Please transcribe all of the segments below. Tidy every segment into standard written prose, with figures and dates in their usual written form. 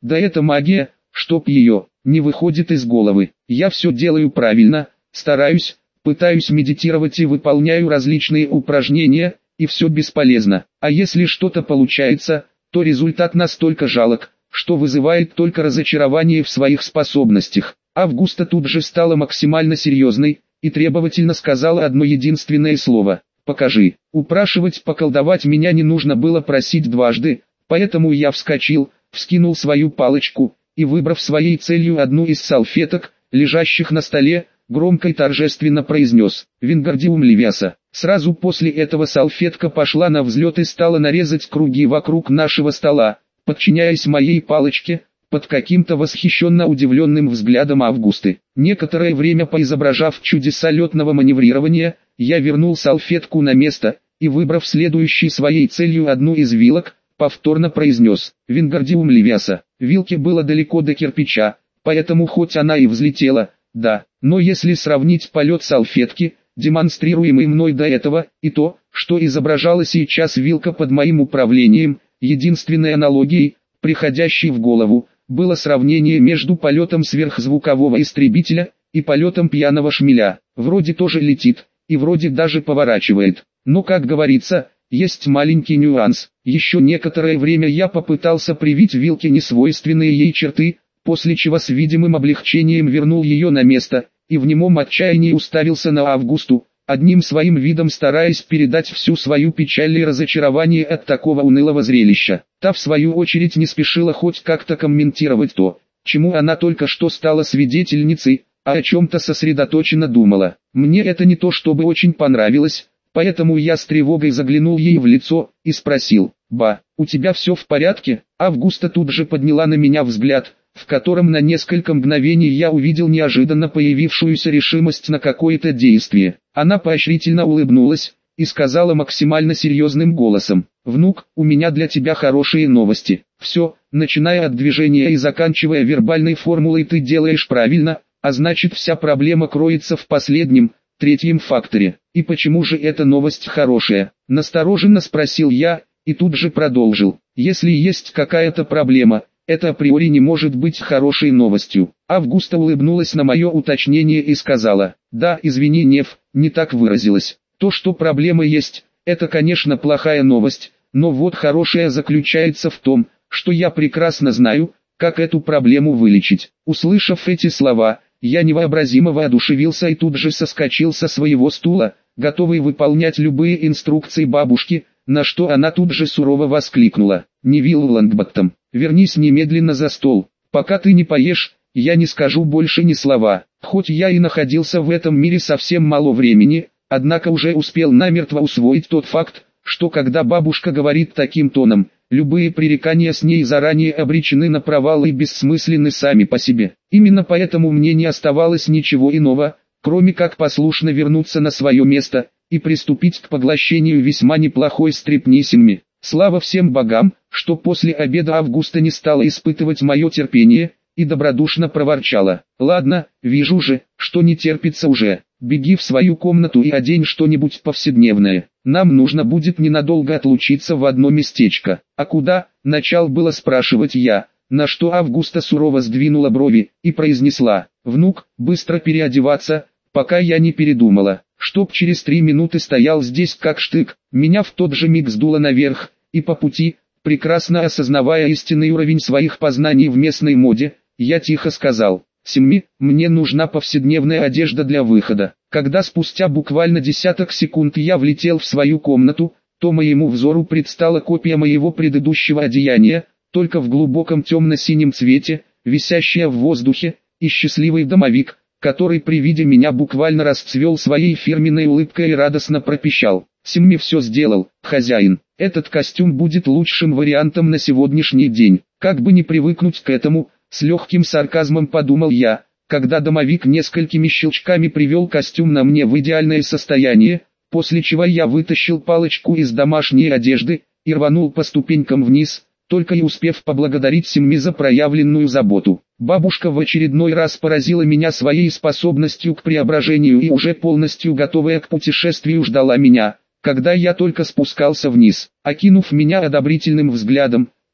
Да это магия, чтоб ее, не выходит из головы. Я все делаю правильно, стараюсь, пытаюсь медитировать и выполняю различные упражнения, и все бесполезно. А если что-то получается, то результат настолько жалок, что вызывает только разочарование в своих способностях. Августа тут же стала максимально серьезной, и требовательно сказала одно единственное слово: «Покажи». Упрашивать поколдовать меня не нужно было просить дважды, поэтому я вскочил, вскинул свою палочку, и выбрав своей целью одну из салфеток, лежащих на столе, громко и торжественно произнес: «Вингардиум левиаса». Сразу после этого салфетка пошла на взлет и стала нарезать круги вокруг нашего стола, подчиняясь моей палочке, под каким-то восхищенно удивленным взглядом Августы. Некоторое время поизображав чудеса летного маневрирования, я вернул салфетку на место, и выбрав следующей своей целью одну из вилок, повторно произнес: «Вингардиум левиаса». Вилке было далеко до кирпича, поэтому хоть она и взлетела, да, но если сравнить полет салфетки, демонстрируемый мной до этого, и то, что изображала сейчас вилка под моим управлением, единственной аналогией, приходящей в голову, было сравнение между полетом сверхзвукового истребителя и полетом пьяного шмеля. Вроде тоже летит, и вроде даже поворачивает. Но, как говорится, есть маленький нюанс. Еще некоторое время я попытался привить вилке несвойственные ей черты, после чего с видимым облегчением вернул ее на место, и в немом отчаянии уставился на Августу, одним своим видом стараясь передать всю свою печаль и разочарование от такого унылого зрелища. Та в свою очередь не спешила хоть как-то комментировать то, чему она только что стала свидетельницей, а о чем-то сосредоточенно думала. Мне это не то чтобы очень понравилось, поэтому я с тревогой заглянул ей в лицо и спросил: «Ба, у тебя все в порядке?» Августа тут же подняла на меня взгляд, в котором на несколько мгновений я увидел неожиданно появившуюся решимость на какое-то действие. Она поощрительно улыбнулась и сказала максимально серьезным голосом: «Внук, у меня для тебя хорошие новости. Все, начиная от движения и заканчивая вербальной формулой, ты делаешь правильно, а значит вся проблема кроется в последнем, третьем факторе». «И почему же эта новость хорошая?» — настороженно спросил я, и тут же продолжил: «Если есть какая-то проблема, это априори не может быть хорошей новостью». Августа улыбнулась на мое уточнение и сказала: «Да, извини, Нев, не так выразилась. То, что проблема есть, это, конечно, плохая новость, но вот хорошая заключается в том, что я прекрасно знаю, как эту проблему вылечить». Услышав эти слова, я невообразимо воодушевился и тут же соскочил со своего стула, готовый выполнять любые инструкции бабушки, на что она тут же сурово воскликнула: «Невилл Лонгботтом, вернись немедленно за стол. Пока ты не поешь, я не скажу больше ни слова». Хоть я и находился в этом мире совсем мало времени, однако уже успел намертво усвоить тот факт, что когда бабушка говорит таким тоном, любые пререкания с ней заранее обречены на провал и бессмысленны сами по себе. Именно поэтому мне не оставалось ничего иного, кроме как послушно вернуться на свое место и приступить к поглощению весьма неплохой стряпни Синми. Слава всем богам, что после обеда Августа не стала испытывать мое терпение, и добродушно проворчала: «Ладно, вижу же, что не терпится уже. Беги в свою комнату и одень что-нибудь повседневное. Нам нужно будет ненадолго отлучиться в одно местечко». «А куда?» — начал было спрашивать я, на что Августа сурово сдвинула брови и произнесла: «Внук, быстро переодеваться, пока я не передумала, чтоб через 3 минуты стоял здесь как штык». Меня в тот же миг сдуло наверх, и по пути, прекрасно осознавая истинный уровень своих познаний в местной моде, я тихо сказал: «Синми, мне нужна повседневная одежда для выхода». Когда спустя буквально десяток секунд я влетел в свою комнату, то моему взору предстала копия моего предыдущего одеяния, только в глубоком темно-синем цвете, висящая в воздухе, и счастливый домовик, который при виде меня буквально расцвел своей фирменной улыбкой и радостно пропищал: «Синми все сделал, хозяин. Этот костюм будет лучшим вариантом на сегодняшний день». Как бы не привыкнуть к этому, с легким сарказмом подумал я, когда домовик несколькими щелчками привел костюм на мне в идеальное состояние, после чего я вытащил палочку из домашней одежды и рванул по ступенькам вниз, только и успев поблагодарить Синми за проявленную заботу. Бабушка в очередной раз поразила меня своей способностью к преображению и уже полностью готовая к путешествию ждала меня, когда я только спускался вниз. Окинув меня одобрительным взглядом,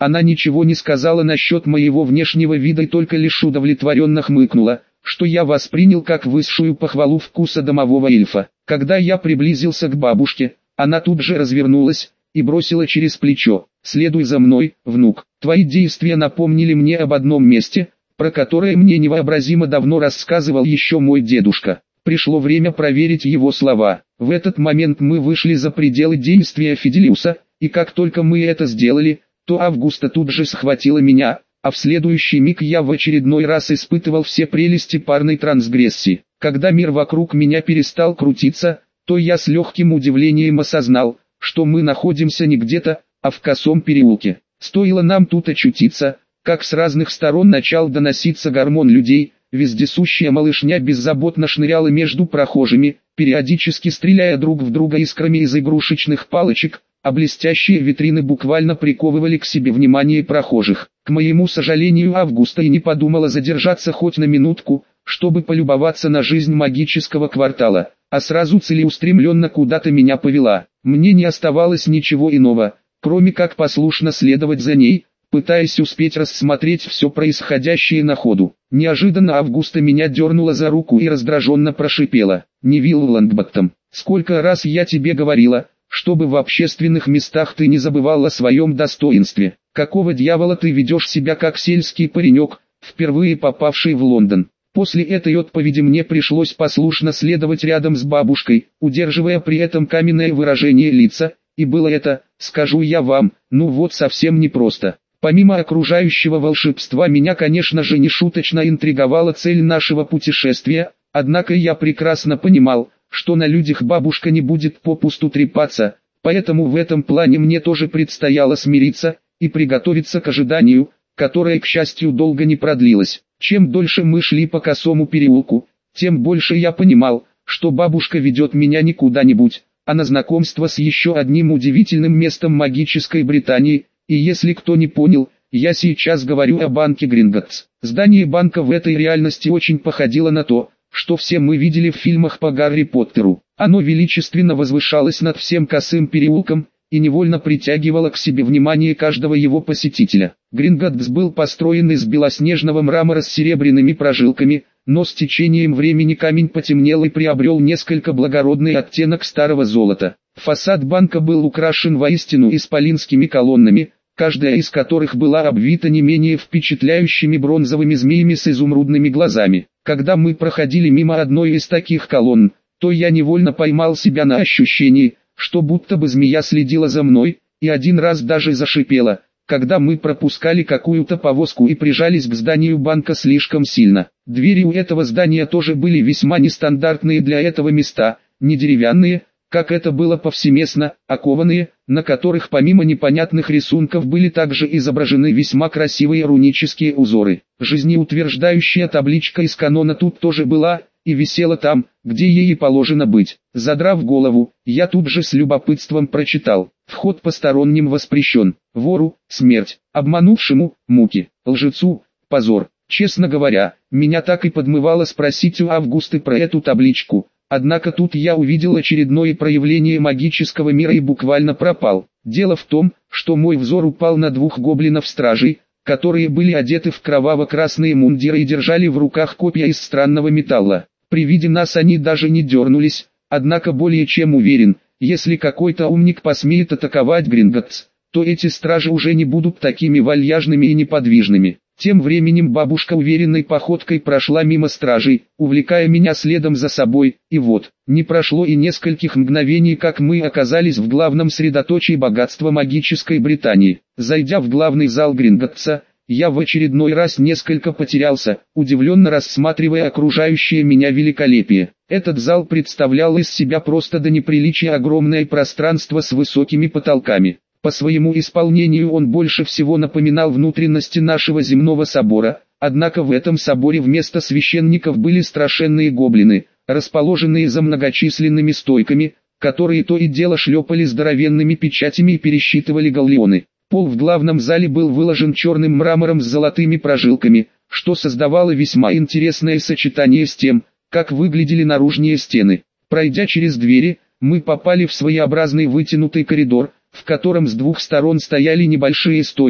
Она ничего не сказала насчет моего внешнего вида и только лишь удовлетворенно хмыкнула, что я воспринял как высшую похвалу вкуса домового эльфа. Когда я приблизился к бабушке, она тут же развернулась и бросила через плечо: «Следуй за мной, внук». Твои действия напомнили мне об одном месте, про которое мне невообразимо давно рассказывал еще мой дедушка. Пришло время проверить его слова. В этот момент мы вышли за пределы действия Фиделиуса, и как только мы это сделали, то Августа тут же схватила меня, а в следующий миг я в очередной раз испытывал все прелести парной трансгрессии. Когда мир вокруг меня перестал крутиться, то я с легким удивлением осознал, что мы находимся не где-то, а в косом переулке. Стоило нам тут очутиться, как с разных сторон начал доноситься гомон людей, вездесущая малышня беззаботно шныряла между прохожими, периодически стреляя друг в друга искрами из игрушечных палочек, а блестящие витрины буквально приковывали к себе внимание прохожих. К моему сожалению, Августа и не подумала задержаться хоть на минутку, чтобы полюбоваться на жизнь магического квартала, а сразу целеустремленно куда-то меня повела. Мне не оставалось ничего иного, кроме как послушно следовать за ней, пытаясь успеть рассмотреть все происходящее на ходу. Неожиданно Августа меня дернула за руку и раздраженно прошипела: «Невилл Лонгботтом, сколько раз я тебе говорила, чтобы в общественных местах ты не забывал о своем достоинстве. Какого дьявола ты ведешь себя как сельский паренек, впервые попавший в Лондон?» После этой отповеди мне пришлось послушно следовать рядом с бабушкой, удерживая при этом каменное выражение лица, и было это, скажу я вам, ну вот совсем непросто. Помимо окружающего волшебства меня, конечно же, нешуточно интриговала цель нашего путешествия, однако я прекрасно понимал, что на людях бабушка не будет попусту трепаться, поэтому в этом плане мне тоже предстояло смириться и приготовиться к ожиданию, которое, к счастью, долго не продлилось. Чем дольше мы шли по косому переулку, тем больше я понимал, что бабушка ведет меня не куда-нибудь, а на знакомство с еще одним удивительным местом магической Британии, и если кто не понял, я сейчас говорю о банке Гринготтс. Здание банка в этой реальности очень походило на то, что все мы видели в фильмах по Гарри Поттеру. Оно величественно возвышалось над всем косым переулком и невольно притягивало к себе внимание каждого его посетителя. Гринготтс был построен из белоснежного мрамора с серебряными прожилками, но с течением времени камень потемнел и приобрел несколько благородный оттенок старого золота. Фасад банка был украшен воистину исполинскими колоннами, каждая из которых была обвита не менее впечатляющими бронзовыми змеями с изумрудными глазами. Когда мы проходили мимо одной из таких колонн, то я невольно поймал себя на ощущении, что будто бы змея следила за мной, и один раз даже зашипела, когда мы пропускали какую-то повозку и прижались к зданию банка слишком сильно. Двери у этого здания тоже были весьма нестандартные для этого места, не деревянные, как это было повсеместно, а кованые, на которых помимо непонятных рисунков были также изображены весьма красивые рунические узоры. Жизнеутверждающая табличка из канона тут тоже была, и висела там, где ей и положено быть. Задрав голову, я тут же с любопытством прочитал: вход посторонним воспрещен, вору – смерть, обманувшему – муки, лжецу – позор. Честно говоря, меня так и подмывало спросить у Августы про эту табличку, однако тут я увидел очередное проявление магического мира и буквально пропал. Дело в том, что мой взор упал на двух гоблинов-стражей, которые были одеты в кроваво-красные мундиры и держали в руках копья из странного металла. При виде нас они даже не дернулись, однако более чем уверен, если какой-то умник посмеет атаковать Гринготтс, то эти стражи уже не будут такими вальяжными и неподвижными. Тем временем бабушка уверенной походкой прошла мимо стражей, увлекая меня следом за собой, и вот, не прошло и нескольких мгновений, как мы оказались в главном средоточии богатства магической Британии. Зайдя в главный зал Гринготтса, я в очередной раз несколько потерялся, удивленно рассматривая окружающее меня великолепие. Этот зал представлял из себя просто до неприличия огромное пространство с высокими потолками. По своему исполнению он больше всего напоминал внутренности нашего земного собора, однако в этом соборе вместо священников были страшенные гоблины, расположенные за многочисленными стойками, которые то и дело шлепали здоровенными печатями и пересчитывали галлеоны. Пол в главном зале был выложен черным мрамором с золотыми прожилками, что создавало весьма интересное сочетание с тем, как выглядели наружные стены. Пройдя через двери, мы попали в своеобразный вытянутый коридор, в котором с двух сторон стояли небольшие стойки,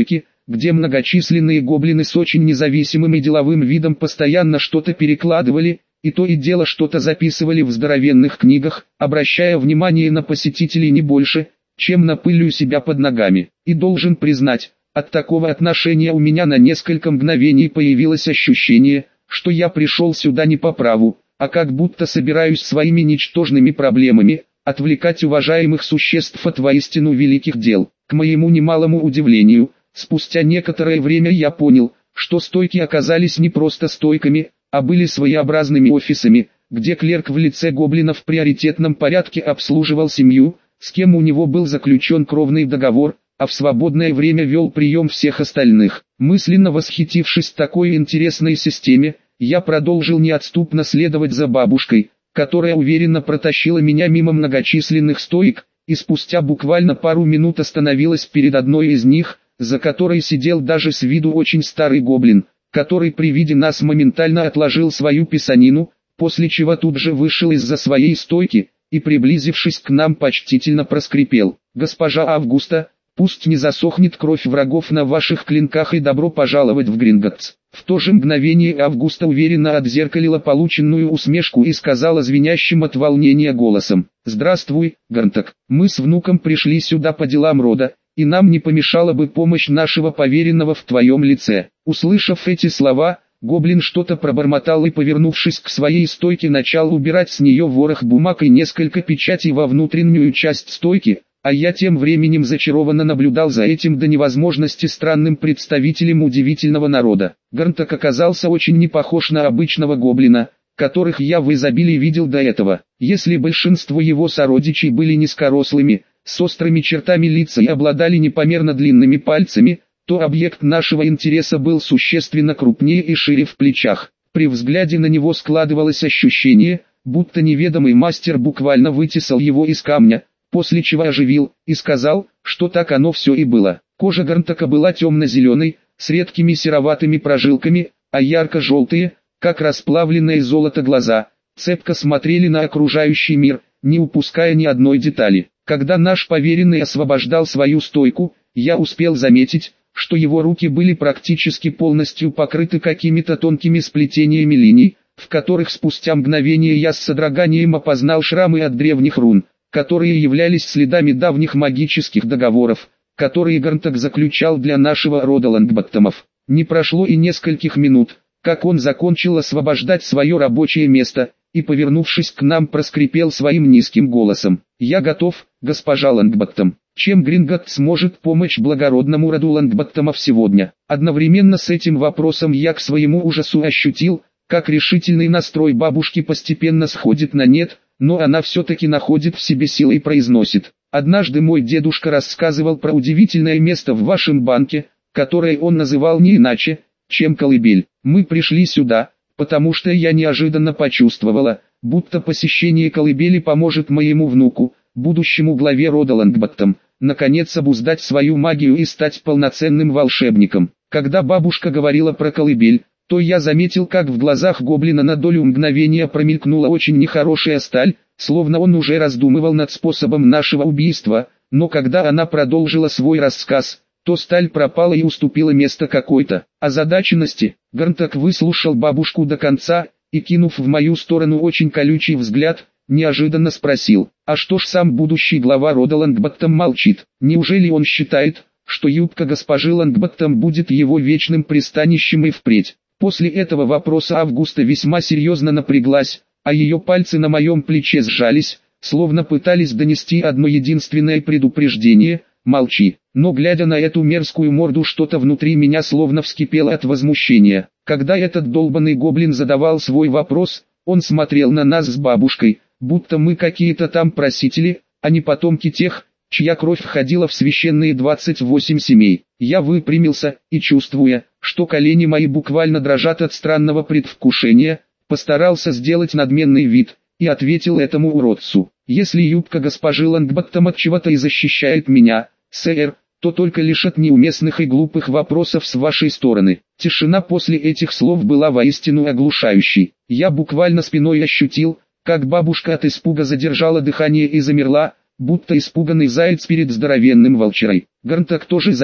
где многочисленные гоблины с очень независимым и деловым видом постоянно что-то перекладывали, и то и дело что-то записывали в здоровенных книгах, обращая внимание на посетителей не больше, чем на пыль у себя под ногами. И должен признать, от такого отношения у меня на несколько мгновений появилось ощущение, что я пришел сюда не по праву, а как будто собираюсь своими ничтожными проблемами отвлекать уважаемых существ от воистину великих дел. К моему немалому удивлению, спустя некоторое время я понял, что стойки оказались не просто стойками, а были своеобразными офисами, где клерк в лице гоблина в приоритетном порядке обслуживал семью, с кем у него был заключен кровный договор, а в свободное время вел прием всех остальных. Мысленно восхитившись такой интересной системе, я продолжил неотступно следовать за бабушкой, которая уверенно протащила меня мимо многочисленных стоек, и спустя буквально пару минут остановилась перед одной из них, за которой сидел даже с виду очень старый гоблин, который при виде нас моментально отложил свою писанину, после чего тут же вышел из-за своей стойки, и приблизившись к нам почтительно проскрипел: «Госпожа Августа, пусть не засохнет кровь врагов на ваших клинках и добро пожаловать в Гринготтс». В то же мгновение Августа уверенно отзеркалила полученную усмешку и сказала звенящим от волнения голосом: «Здравствуй, Гарнток, мы с внуком пришли сюда по делам рода, и нам не помешала бы помощь нашего поверенного в твоем лице». Услышав эти слова, гоблин что-то пробормотал и, повернувшись к своей стойке, начал убирать с нее ворох бумаг и несколько печатей во внутреннюю часть стойки, а я тем временем зачарованно наблюдал за этим до невозможности странным представителем удивительного народа. Гарнток оказался очень не похож на обычного гоблина, которых я в изобилии видел до этого. Если большинство его сородичей были низкорослыми, с острыми чертами лица и обладали непомерно длинными пальцами, то объект нашего интереса был существенно крупнее и шире в плечах. При взгляде на него складывалось ощущение, будто неведомый мастер буквально вытесал его из камня, после чего оживил и сказал, что так оно все и было. Кожа Гарнтока была темно-зеленой, с редкими сероватыми прожилками, а ярко-желтые, как расплавленное золото глаза, цепко смотрели на окружающий мир, не упуская ни одной детали. Когда наш поверенный освобождал свою стойку, я успел заметить, что его руки были практически полностью покрыты какими-то тонкими сплетениями линий, в которых спустя мгновение я с содроганием опознал шрамы от древних рун, которые являлись следами давних магических договоров, которые Гарнток заключал для нашего рода Лонгботтомов. Не прошло и нескольких минут, как он закончил освобождать свое рабочее место, и, повернувшись к нам, проскрипел своим низким голосом: «Я готов, госпожа Лонгботтом. Чем Гринготтс сможет помочь благородному роду Лонгботтомов сегодня?» Одновременно с этим вопросом я к своему ужасу ощутил, как решительный настрой бабушки постепенно сходит на нет, но она все-таки находит в себе силы и произносит: «Однажды мой дедушка рассказывал про удивительное место в вашем банке, которое он называл не иначе, чем колыбель. Мы пришли сюда, потому что я неожиданно почувствовала, будто посещение колыбели поможет моему внуку, будущему главе рода Лонгботтом, наконец обуздать свою магию и стать полноценным волшебником». Когда бабушка говорила про колыбель, то я заметил, как в глазах гоблина на долю мгновения промелькнула очень нехорошая сталь, словно он уже раздумывал над способом нашего убийства, но когда она продолжила свой рассказ, то сталь пропала и уступила место какой-то озадаченности. Гарнток выслушал бабушку до конца, и, кинув в мою сторону очень колючий взгляд, неожиданно спросил: «А что ж сам будущий глава рода Лонгботтом молчит? Неужели он считает, что юбка госпожи Лонгботтом будет его вечным пристанищем и впредь?» После этого вопроса Августа весьма серьезно напряглась, а ее пальцы на моем плече сжались, словно пытались донести одно единственное предупреждение: «Молчи». Но глядя на эту мерзкую морду, что-то внутри меня словно вскипело от возмущения. Когда этот долбанный гоблин задавал свой вопрос, он смотрел на нас с бабушкой, будто мы какие-то там просители, а не потомки тех, чья кровь входила в священные 28 семей. Я выпрямился, и, чувствуя, что колени мои буквально дрожат от странного предвкушения, постарался сделать надменный вид, и ответил этому уродцу: «Если юбка госпожи Лонгботтом от чего-то и защищает меня, сэр, то только лишь от неуместных и глупых вопросов с вашей стороны». Тишина после этих слов была воистину оглушающей. Я буквально спиной ощутил, как бабушка от испуга задержала дыхание и замерла, будто испуганный заяц перед здоровенным волчарой. Гарнток тоже замер,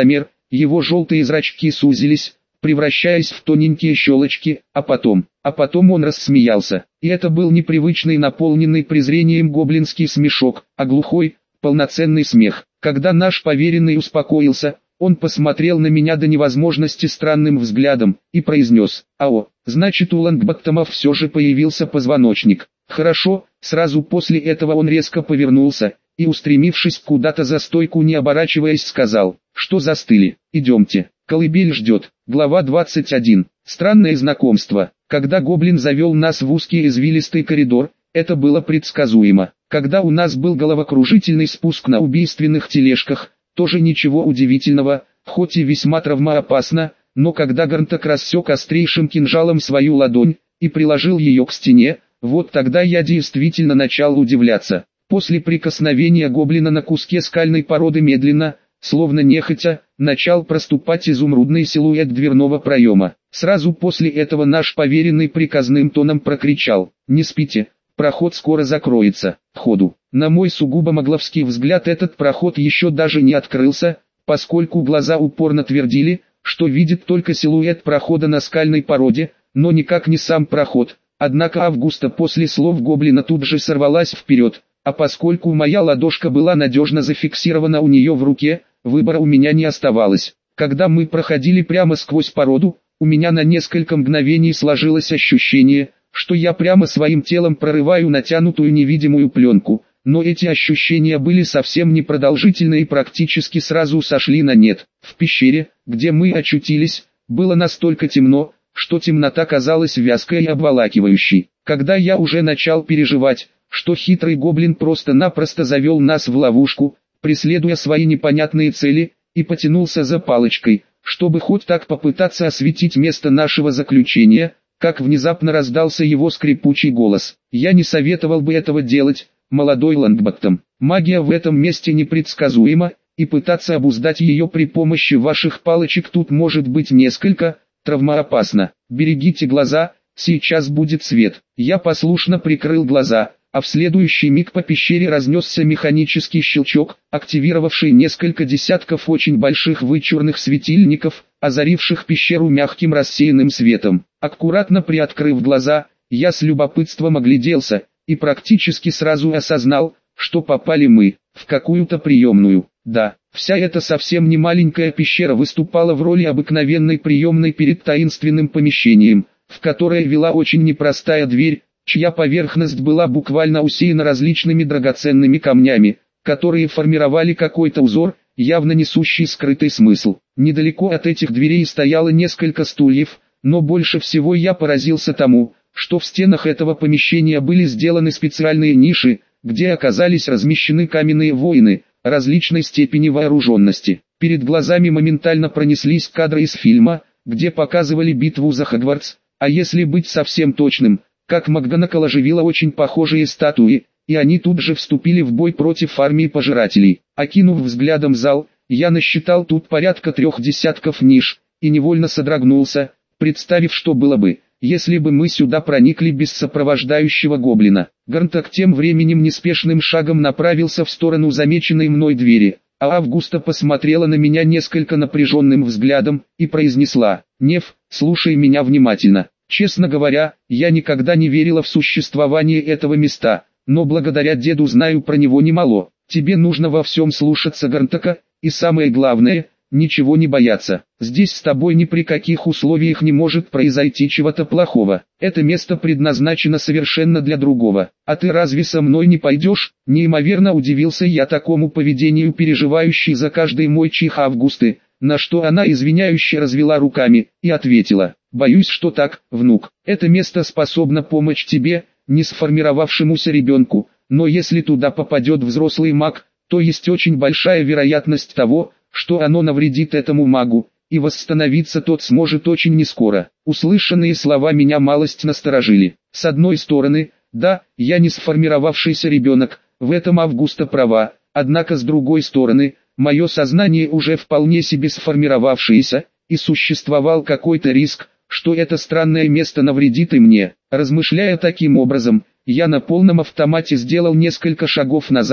его желтые зрачки сузились, превращаясь в тоненькие щелочки, а потом он рассмеялся. И это был непривычный, наполненный презрением гоблинский смешок, а глухой, полноценный смех. Когда наш поверенный успокоился, он посмотрел на меня до невозможности странным взглядом и произнес: «Ао, значит, у Лонгботтомов все же появился позвоночник. Хорошо». Сразу после этого он резко повернулся и, устремившись куда-то за стойку, не оборачиваясь, сказал: «Что застыли? Идемте, колыбель ждет». Глава 21. Странное знакомство. Когда гоблин завел нас в узкий извилистый коридор, это было предсказуемо. Когда у нас был головокружительный спуск на убийственных тележках, тоже ничего удивительного, хоть и весьма травмоопасно, но когда Гарнток рассек острейшим кинжалом свою ладонь и приложил ее к стене, вот тогда я действительно начал удивляться. После прикосновения гоблина на куске скальной породы медленно, словно нехотя, начал проступать изумрудный силуэт дверного проема. Сразу после этого наш поверенный приказным тоном прокричал: «Не спите, проход скоро закроется, ходу». На мой сугубо могловский взгляд этот проход еще даже не открылся, поскольку глаза упорно твердили, что видит только силуэт прохода на скальной породе, но никак не сам проход. Однако Августа после слов гоблина тут же сорвалась вперед, а поскольку моя ладошка была надежно зафиксирована у нее в руке, выбора у меня не оставалось. Когда мы проходили прямо сквозь породу, у меня на несколько мгновений сложилось ощущение, что я прямо своим телом прорываю натянутую невидимую пленку, но эти ощущения были совсем непродолжительны и практически сразу сошли на нет. В пещере, где мы очутились, было настолько темно, что темнота казалась вязкой и обволакивающей. Когда я уже начал переживать, что хитрый гоблин просто-напросто завел нас в ловушку, преследуя свои непонятные цели, и потянулся за палочкой, чтобы хоть так попытаться осветить место нашего заключения, как внезапно раздался его скрипучий голос: «Я не советовал бы этого делать, молодой Лонгботтом. Магия в этом месте непредсказуема, и пытаться обуздать ее при помощи ваших палочек тут может быть несколько травмоопасно. Берегите глаза, сейчас будет свет». Я послушно прикрыл глаза, а в следующий миг по пещере разнесся механический щелчок, активировавший несколько десятков очень больших вычурных светильников, озаривших пещеру мягким рассеянным светом. Аккуратно приоткрыв глаза, я с любопытством огляделся, и практически сразу осознал, что попали мы в какую-то приемную. Да, вся эта совсем не маленькая пещера выступала в роли обыкновенной приемной перед таинственным помещением, в которое вела очень непростая дверь, чья поверхность была буквально усеяна различными драгоценными камнями, которые формировали какой-то узор, явно несущий скрытый смысл. Недалеко от этих дверей стояло несколько стульев, но больше всего я поразился тому, что в стенах этого помещения были сделаны специальные ниши, где оказались размещены каменные воины различной степени вооруженности. Перед глазами моментально пронеслись кадры из фильма, где показывали битву за Хогвартс, а если быть совсем точным, как МакГонагал оживила очень похожие статуи, и они тут же вступили в бой против армии пожирателей. Окинув взглядом зал, я насчитал тут порядка 3 десятков ниш, и невольно содрогнулся, представив, что было бы, если бы мы сюда проникли без сопровождающего гоблина. Гарнток тем временем неспешным шагом направился в сторону замеченной мной двери, а Августа посмотрела на меня несколько напряженным взглядом и произнесла: «Нев, слушай меня внимательно. Честно говоря, я никогда не верила в существование этого места, но благодаря деду знаю про него немало. Тебе нужно во всем слушаться Гарнтока, и самое главное, ничего не бояться. Здесь с тобой ни при каких условиях не может произойти чего-то плохого. Это место предназначено совершенно для другого. А ты разве со мной не пойдешь?» Неимоверно удивился я такому поведению переживающей за каждый мой чих Августы, на что она извиняюще развела руками и ответила: «Боюсь, что так, внук. Это место способно помочь тебе, не сформировавшемуся ребенку, но если туда попадет взрослый маг, то есть очень большая вероятность того, что оно навредит этому магу, и восстановиться тот сможет очень нескоро». Услышанные слова меня малость насторожили. С одной стороны, да, я не сформировавшийся ребенок, в этом Августа права, однако с другой стороны, мое сознание уже вполне себе сформировавшееся, и существовал какой-то риск, что это странное место навредит и мне. Размышляя таким образом, я на полном автомате сделал несколько шагов назад,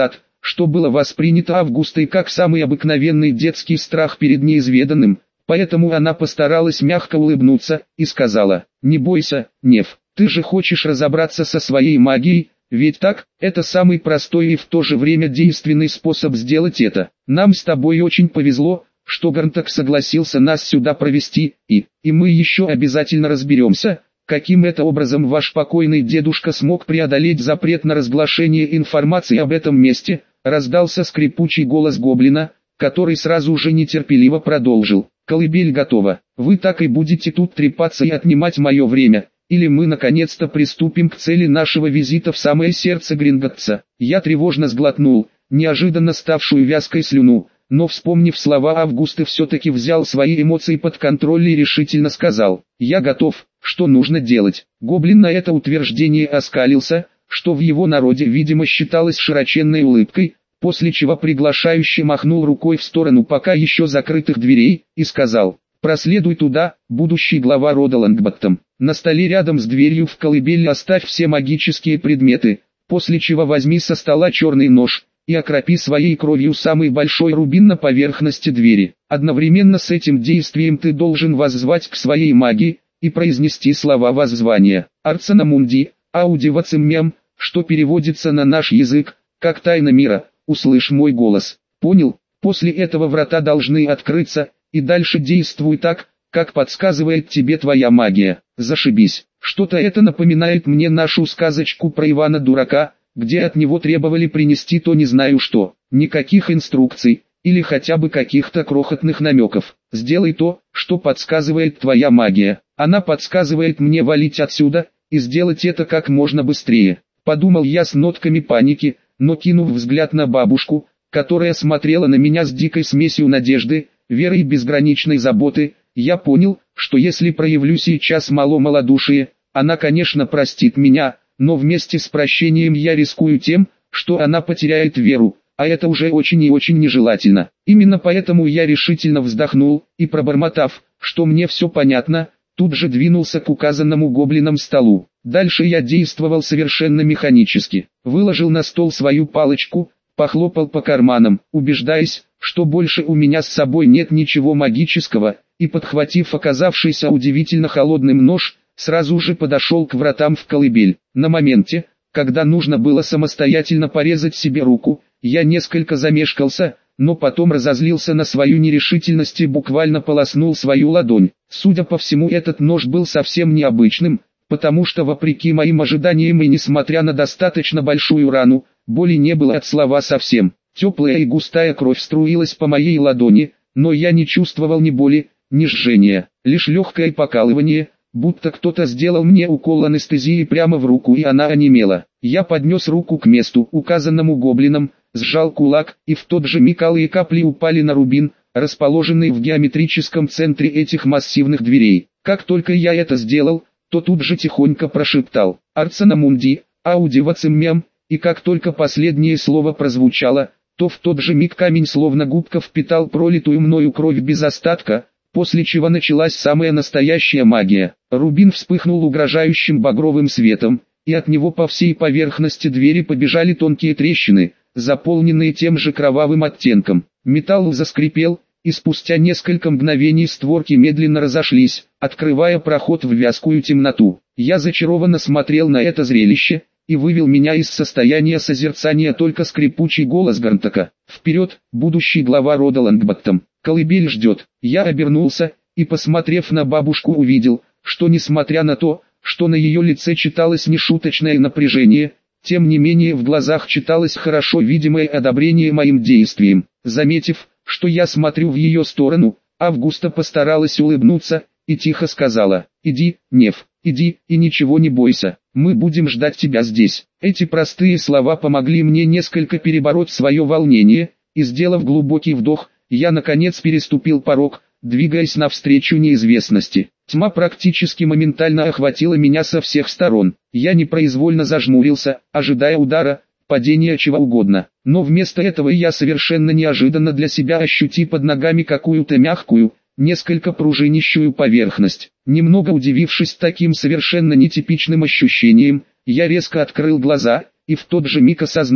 что было воспринято Августой как самый обыкновенный детский страх перед неизведанным, поэтому она постаралась мягко улыбнуться и сказала: «Не бойся, Нев, ты же хочешь разобраться со своей магией, ведь так? Это самый простой и в то же время действенный способ сделать это. Нам с тобой очень повезло, что Гарнток согласился нас сюда провести, и мы еще обязательно разберемся, каким это образом ваш покойный дедушка смог преодолеть запрет на разглашение информации об этом месте». Раздался скрипучий голос гоблина, который сразу же нетерпеливо продолжил: «Колыбель готова, вы так и будете тут трепаться и отнимать мое время, или мы наконец-то приступим к цели нашего визита в самое сердце Гринготтса». Я тревожно сглотнул, неожиданно ставшую вязкой слюну, но, вспомнив слова Августы, все-таки взял свои эмоции под контроль и решительно сказал: «Я готов, что нужно делать». Гоблин на это утверждение оскалился, что в его народе, видимо, считалось широченной улыбкой, после чего приглашающе махнул рукой в сторону пока еще закрытых дверей, и сказал: «Проследуй туда, будущий глава рода Лонгботтом. На столе рядом с дверью в колыбель оставь все магические предметы, после чего возьми со стола черный нож и окропи своей кровью самый большой рубин на поверхности двери. Одновременно с этим действием ты должен воззвать к своей магии и произнести слова воззвания: Арцана Мунди, Ауди Вациммям, что переводится на наш язык как «Тайна мира, услышь мой голос». Понял? После этого врата должны открыться, и дальше действуй так, как подсказывает тебе твоя магия. Зашибись. Что-то это напоминает мне нашу сказочку про Ивана Дурака, где от него требовали принести то не знаю что. Никаких инструкций, или хотя бы каких-то крохотных намеков. Сделай то, что подсказывает твоя магия. Она подсказывает мне валить отсюда, и сделать это как можно быстрее. Подумал я с нотками паники, но кинув взгляд на бабушку, которая смотрела на меня с дикой смесью надежды, веры и безграничной заботы, я понял, что если проявлю сейчас малодушие, она, конечно, простит меня, но вместе с прощением я рискую тем, что она потеряет веру, а это уже очень и очень нежелательно. Именно поэтому я решительно вздохнул, и пробормотав, что мне все понятно, тут же двинулся к указанному гоблином столу. Дальше я действовал совершенно механически. Выложил на стол свою палочку, похлопал по карманам, убеждаясь, что больше у меня с собой нет ничего магического, и, подхватив оказавшийся удивительно холодным нож, сразу же подошел к вратам в колыбель. На моменте, когда нужно было самостоятельно порезать себе руку, я несколько замешкался, но потом разозлился на свою нерешительность и буквально полоснул свою ладонь. Судя по всему, этот нож был совсем необычным, потому что вопреки моим ожиданиям и несмотря на достаточно большую рану, боли не было от слова совсем. Теплая и густая кровь струилась по моей ладони, но я не чувствовал ни боли, ни жжения, лишь легкое покалывание, будто кто-то сделал мне укол анестезии прямо в руку, и она онемела. Я поднес руку к месту, указанному гоблином, сжал кулак, и в тот же миг алые капли упали на рубин, расположенный в геометрическом центре этих массивных дверей. Как только я это сделал, то тут же тихонько прошептал: «Арцана Мунди, Ауди Вациммям», и как только последнее слово прозвучало, то в тот же миг камень словно губка впитал пролитую мною кровь без остатка, после чего началась самая настоящая магия. Рубин вспыхнул угрожающим багровым светом, и от него по всей поверхности двери побежали тонкие трещины, заполненные тем же кровавым оттенком. Металл заскрипел, и спустя несколько мгновений створки медленно разошлись, открывая проход в вязкую темноту. Я зачарованно смотрел на это зрелище, и вывел меня из состояния созерцания только скрипучий голос Гарнтока: «Вперед, будущий глава рода Лонгботтом! Колыбель ждет». Я обернулся, и, посмотрев на бабушку, увидел, что несмотря на то, что на ее лице читалось нешуточное напряжение, тем не менее в глазах читалось хорошо видимое одобрение моим действиям. Заметив, что я смотрю в ее сторону, Августа постаралась улыбнуться, и тихо сказала: «Иди, Нев, иди, и ничего не бойся, мы будем ждать тебя здесь». Эти простые слова помогли мне несколько перебороть свое волнение, и, сделав глубокий вдох, я наконец переступил порог, двигаясь навстречу неизвестности. Тьма практически моментально охватила меня со всех сторон. Я непроизвольно зажмурился, ожидая удара, падения, чего угодно. Но вместо этого я совершенно неожиданно для себя ощутил под ногами какую-то мягкую, несколько пружинищую поверхность. Немного удивившись таким совершенно нетипичным ощущением, я резко открыл глаза, и в тот же миг осознал,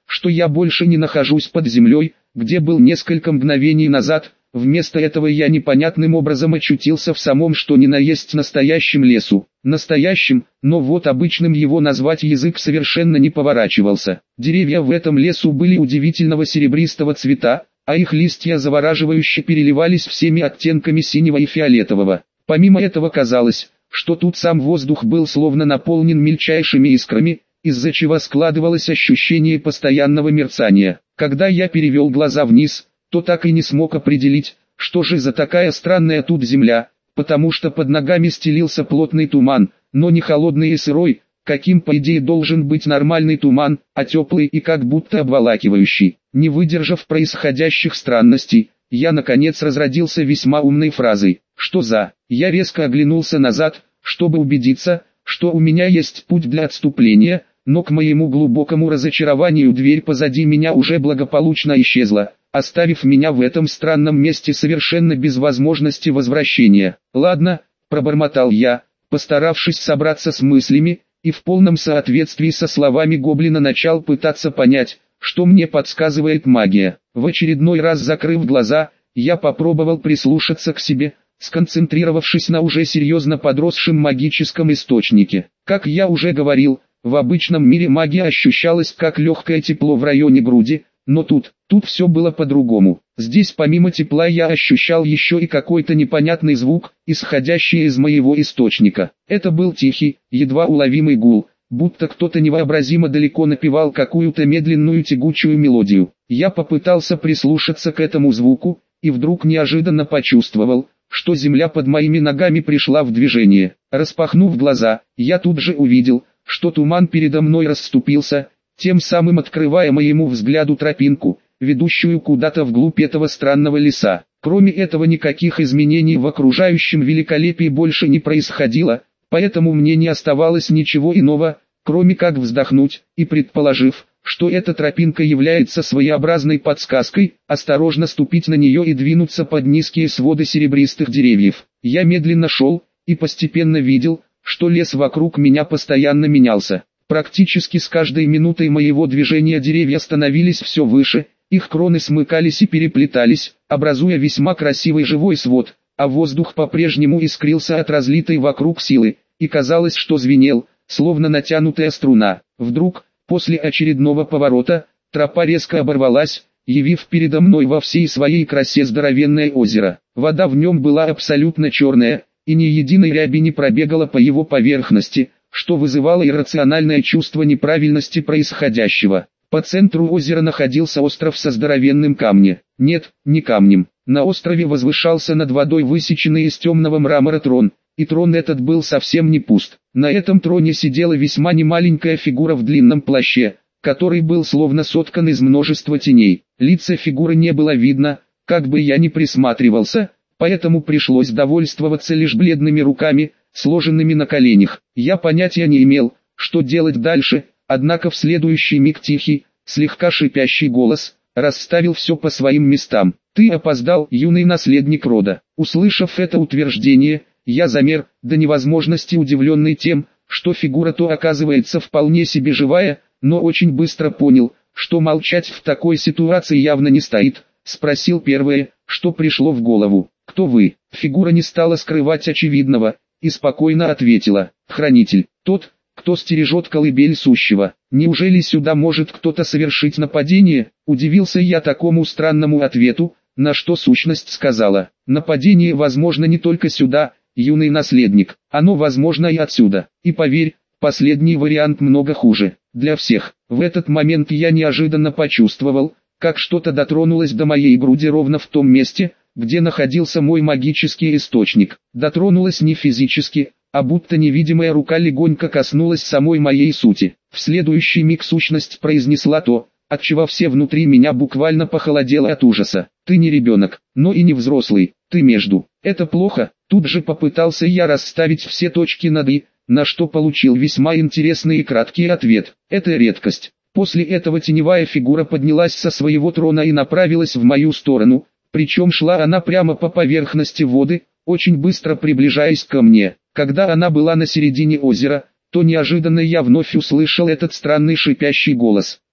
что я больше не нахожусь под землей, где был несколько мгновений назад. Вместо этого я непонятным образом очутился в самом что ни на есть настоящем лесу. Настоящем, но вот обычным его назвать язык совершенно не поворачивался. Деревья в этом лесу были удивительного серебристого цвета, а их листья завораживающе переливались всеми оттенками синего и фиолетового. Помимо этого казалось, что тут сам воздух был словно наполнен мельчайшими искрами, из-за чего складывалось ощущение постоянного мерцания. Когда я перевел глаза вниз, то так и не смог определить, что же за такая странная тут земля, потому что под ногами стелился плотный туман, но не холодный и сырой, каким по идее должен быть нормальный туман, а теплый и как будто обволакивающий. Не выдержав происходящих странностей, я наконец разродился весьма умной фразой: «Что за?». Я резко оглянулся назад, чтобы убедиться, что у меня есть путь для отступления, но к моему глубокому разочарованию дверь позади меня уже благополучно исчезла, оставив меня в этом странном месте совершенно без возможности возвращения. «Ладно», — пробормотал я, постаравшись собраться с мыслями, и в полном соответствии со словами гоблина начал пытаться понять, что мне подсказывает магия. В очередной раз закрыв глаза, я попробовал прислушаться к себе, сконцентрировавшись на уже серьезно подросшем магическом источнике. Как я уже говорил, в обычном мире магия ощущалась как легкое тепло в районе груди, но тут все было по-другому. Здесь помимо тепла я ощущал еще и какой-то непонятный звук, исходящий из моего источника. Это был тихий, едва уловимый гул, будто кто-то невообразимо далеко напевал какую-то медленную тягучую мелодию. Я попытался прислушаться к этому звуку, и вдруг неожиданно почувствовал, что земля под моими ногами пришла в движение. Распахнув глаза, я тут же увидел, что туман передо мной расступился, тем самым открывая моему взгляду тропинку, ведущую куда-то вглубь этого странного леса. Кроме этого никаких изменений в окружающем великолепии больше не происходило, поэтому мне не оставалось ничего иного, кроме как вздохнуть, и предположив, что эта тропинка является своеобразной подсказкой, осторожно ступить на нее и двинуться под низкие своды серебристых деревьев. Я медленно шел, и постепенно видел, что лес вокруг меня постоянно менялся. Практически с каждой минутой моего движения деревья становились все выше, их кроны смыкались и переплетались, образуя весьма красивый живой свод, а воздух по-прежнему искрился от разлитой вокруг силы, и казалось, что звенел, словно натянутая струна. Вдруг, после очередного поворота, тропа резко оборвалась, явив передо мной во всей своей красе здоровенное озеро. Вода в нем была абсолютно черная, и ни единой ряби не пробегала по его поверхности, что вызывало иррациональное чувство неправильности происходящего. По центру озера находился остров со здоровенным камнем. Нет, не камнем. На острове возвышался над водой высеченный из темного мрамора трон, и трон этот был совсем не пуст. На этом троне сидела весьма немаленькая фигура в длинном плаще, который был словно соткан из множества теней. Лица фигуры не было видно, как бы я ни присматривался, поэтому пришлось довольствоваться лишь бледными руками, сложенными на коленях. Я понятия не имел, что делать дальше, однако в следующий миг тихий, слегка шипящий голос расставил все по своим местам. «Ты опоздал, юный наследник рода». Услышав это утверждение, я замер, до невозможности удивленный тем, что фигура то оказывается вполне себе живая, но очень быстро понял, что молчать в такой ситуации явно не стоит. Спросил первое, что пришло в голову: «Кто вы?» Фигура не стала скрывать очевидного, и спокойно ответила: «Хранитель, тот, кто стережет колыбель сущего». «Неужели сюда может кто-то совершить нападение?» Удивился я такому странному ответу, на что сущность сказала: «Нападение возможно не только сюда, юный наследник, оно возможно и отсюда. И поверь, последний вариант много хуже для всех». В этот момент я неожиданно почувствовал, как что-то дотронулось до моей груди ровно в том месте, где находился мой магический источник. Дотронулась не физически, а будто невидимая рука легонько коснулась самой моей сути. В следующий миг сущность произнесла то, отчего все внутри меня буквально похолодело от ужаса: «Ты не ребенок, но и не взрослый, ты между». «Это плохо», тут же попытался я расставить все точки над «и», на что получил весьма интересный и краткий ответ: «Это редкость». После этого теневая фигура поднялась со своего трона и направилась в мою сторону, причем шла она прямо по поверхности воды, очень быстро приближаясь ко мне. Когда она была на середине озера, то неожиданно я вновь услышал этот странный шипящий голос: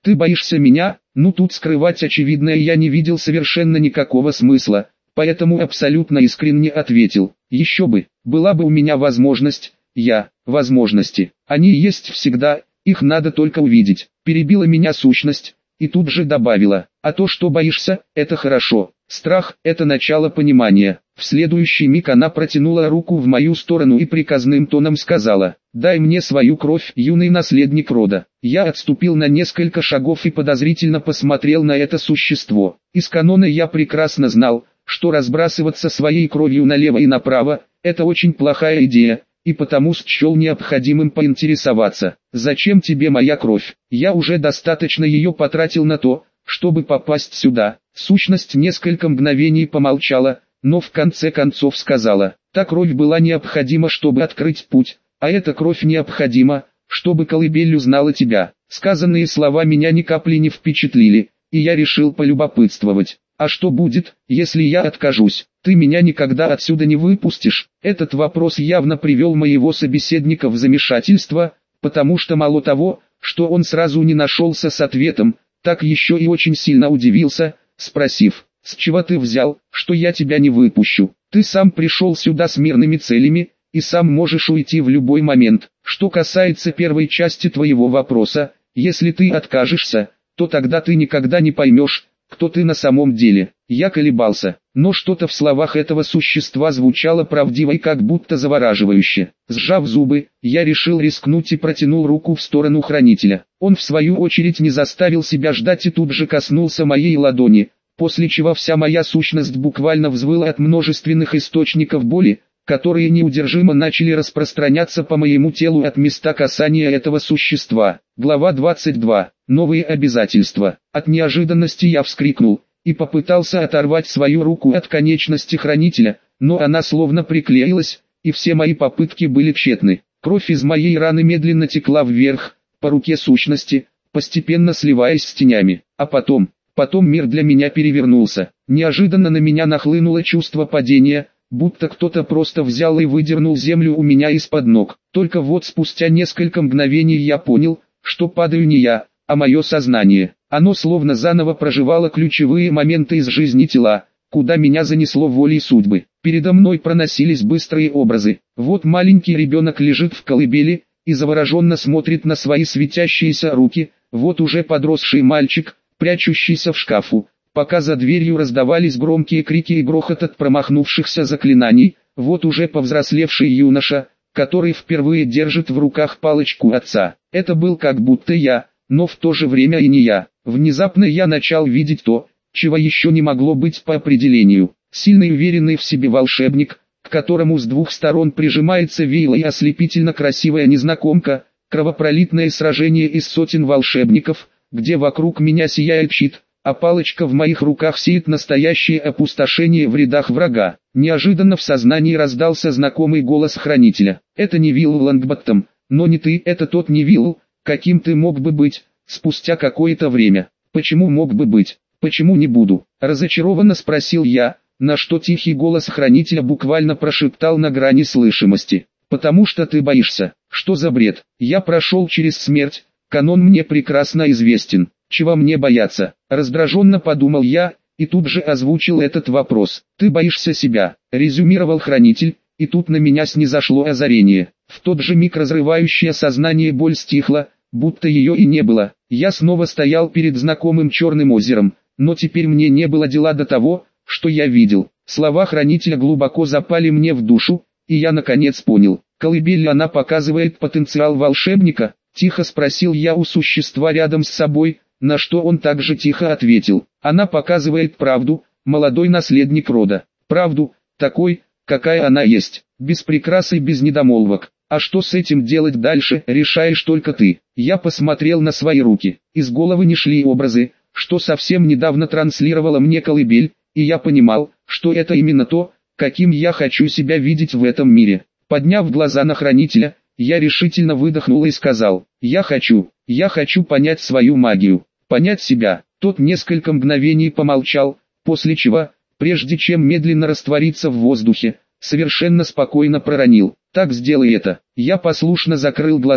Ты боишься меня? Ну тут скрывать очевидное я не видел совершенно никакого смысла, поэтому абсолютно искренне ответил. Еще бы, была бы у меня возможность, возможности, они есть всегда, их надо только увидеть. Перебила меня сущность, и тут же добавила, а то, что боишься, это хорошо. Страх – это начало понимания. В следующий миг она протянула руку в мою сторону и приказным тоном сказала: «Дай мне свою кровь, юный наследник рода». Я отступил на несколько шагов и подозрительно посмотрел на это существо. Из канона я прекрасно знал, что разбрасываться своей кровью налево и направо – это очень плохая идея, и потому счел необходимым поинтересоваться: «Зачем тебе моя кровь? Я уже достаточно ее потратил на то, чтобы попасть сюда». Сущность несколько мгновений помолчала, но в конце концов сказала: «Та кровь была необходима, чтобы открыть путь, а эта кровь необходима, чтобы колыбель узнала тебя». Сказанные слова меня ни капли не впечатлили, и я решил полюбопытствовать. «А что будет, если я откажусь? Ты меня никогда отсюда не выпустишь?» Этот вопрос явно привел моего собеседника в замешательство, потому что мало того, что он сразу не нашелся с ответом, так еще и очень сильно удивился, спросив: «С чего ты взял, что я тебя не выпущу? Ты сам пришел сюда с мирными целями, и сам можешь уйти в любой момент. Что касается первой части твоего вопроса, если ты откажешься, то тогда ты никогда не поймешь, кто ты на самом деле». Я колебался, но что-то в словах этого существа звучало правдиво и как будто завораживающе. Сжав зубы, я решил рискнуть и протянул руку в сторону хранителя. Он в свою очередь не заставил себя ждать и тут же коснулся моей ладони, после чего вся моя сущность буквально взвыла от множественных источников боли, которые неудержимо начали распространяться по моему телу от места касания этого существа. Глава 22. Новые обязательства. От неожиданности я вскрикнул и попытался оторвать свою руку от конечности хранителя, но она словно приклеилась, и все мои попытки были тщетны. Кровь из моей раны медленно текла вверх, по руке сущности, постепенно сливаясь с тенями. А потом мир для меня перевернулся. Неожиданно на меня нахлынуло чувство падения, будто кто-то просто взял и выдернул землю у меня из-под ног. Только вот спустя несколько мгновений я понял, что падаю не я, а мое сознание. Оно словно заново проживало ключевые моменты из жизни тела, куда меня занесло волей судьбы. Передо мной проносились быстрые образы. Вот маленький ребенок лежит в колыбели и завороженно смотрит на свои светящиеся руки, вот уже подросший мальчик, прячущийся в шкафу, пока за дверью раздавались громкие крики и грохот от промахнувшихся заклинаний, вот уже повзрослевший юноша, который впервые держит в руках палочку отца. Это был как будто я, но в то же время и не я. Внезапно я начал видеть то, чего еще не могло быть по определению. Сильный уверенный в себе волшебник, к которому с двух сторон прижимается веяло и ослепительно красивая незнакомка, кровопролитное сражение из сотен волшебников, где вокруг меня сияет щит, а палочка в моих руках сеет настоящее опустошение в рядах врага. Неожиданно в сознании раздался знакомый голос хранителя. «Это не Вилл Лонгботтом, но не ты, это тот не Вилл, каким ты мог бы быть, спустя какое-то время». «Почему мог бы быть? Почему не буду?» Разочарованно спросил я, на что тихий голос хранителя буквально прошептал на грани слышимости. «Потому что ты боишься». Что за бред? Я прошел через смерть, канон мне прекрасно известен. Чего мне бояться? Раздраженно подумал я, и тут же озвучил этот вопрос. «Ты боишься себя», резюмировал хранитель, и тут на меня снизошло озарение. В тот же миг разрывающее сознание боль стихла, будто ее и не было. Я снова стоял перед знакомым черным озером, но теперь мне не было дела до того, что я видел. Слова хранителя глубоко запали мне в душу, и я наконец понял. «Колыбель, она показывает потенциал волшебника?» Тихо спросил я у существа рядом с собой, на что он также тихо ответил. «Она показывает правду, молодой наследник рода. Правду, такой, какая она есть, без прикрас и без недомолвок. А что с этим делать дальше, решаешь только ты». Я посмотрел на свои руки. Из головы не шли образы, что совсем недавно транслировала мне колыбель, и я понимал, что это именно то, каким я хочу себя видеть в этом мире. Подняв глаза на хранителя, я решительно выдохнул и сказал: я хочу понять свою магию, понять себя». Тот несколько мгновений помолчал, после чего, прежде чем медленно раствориться в воздухе, совершенно спокойно проронил: «Так сделай это». Я послушно закрыл глаза,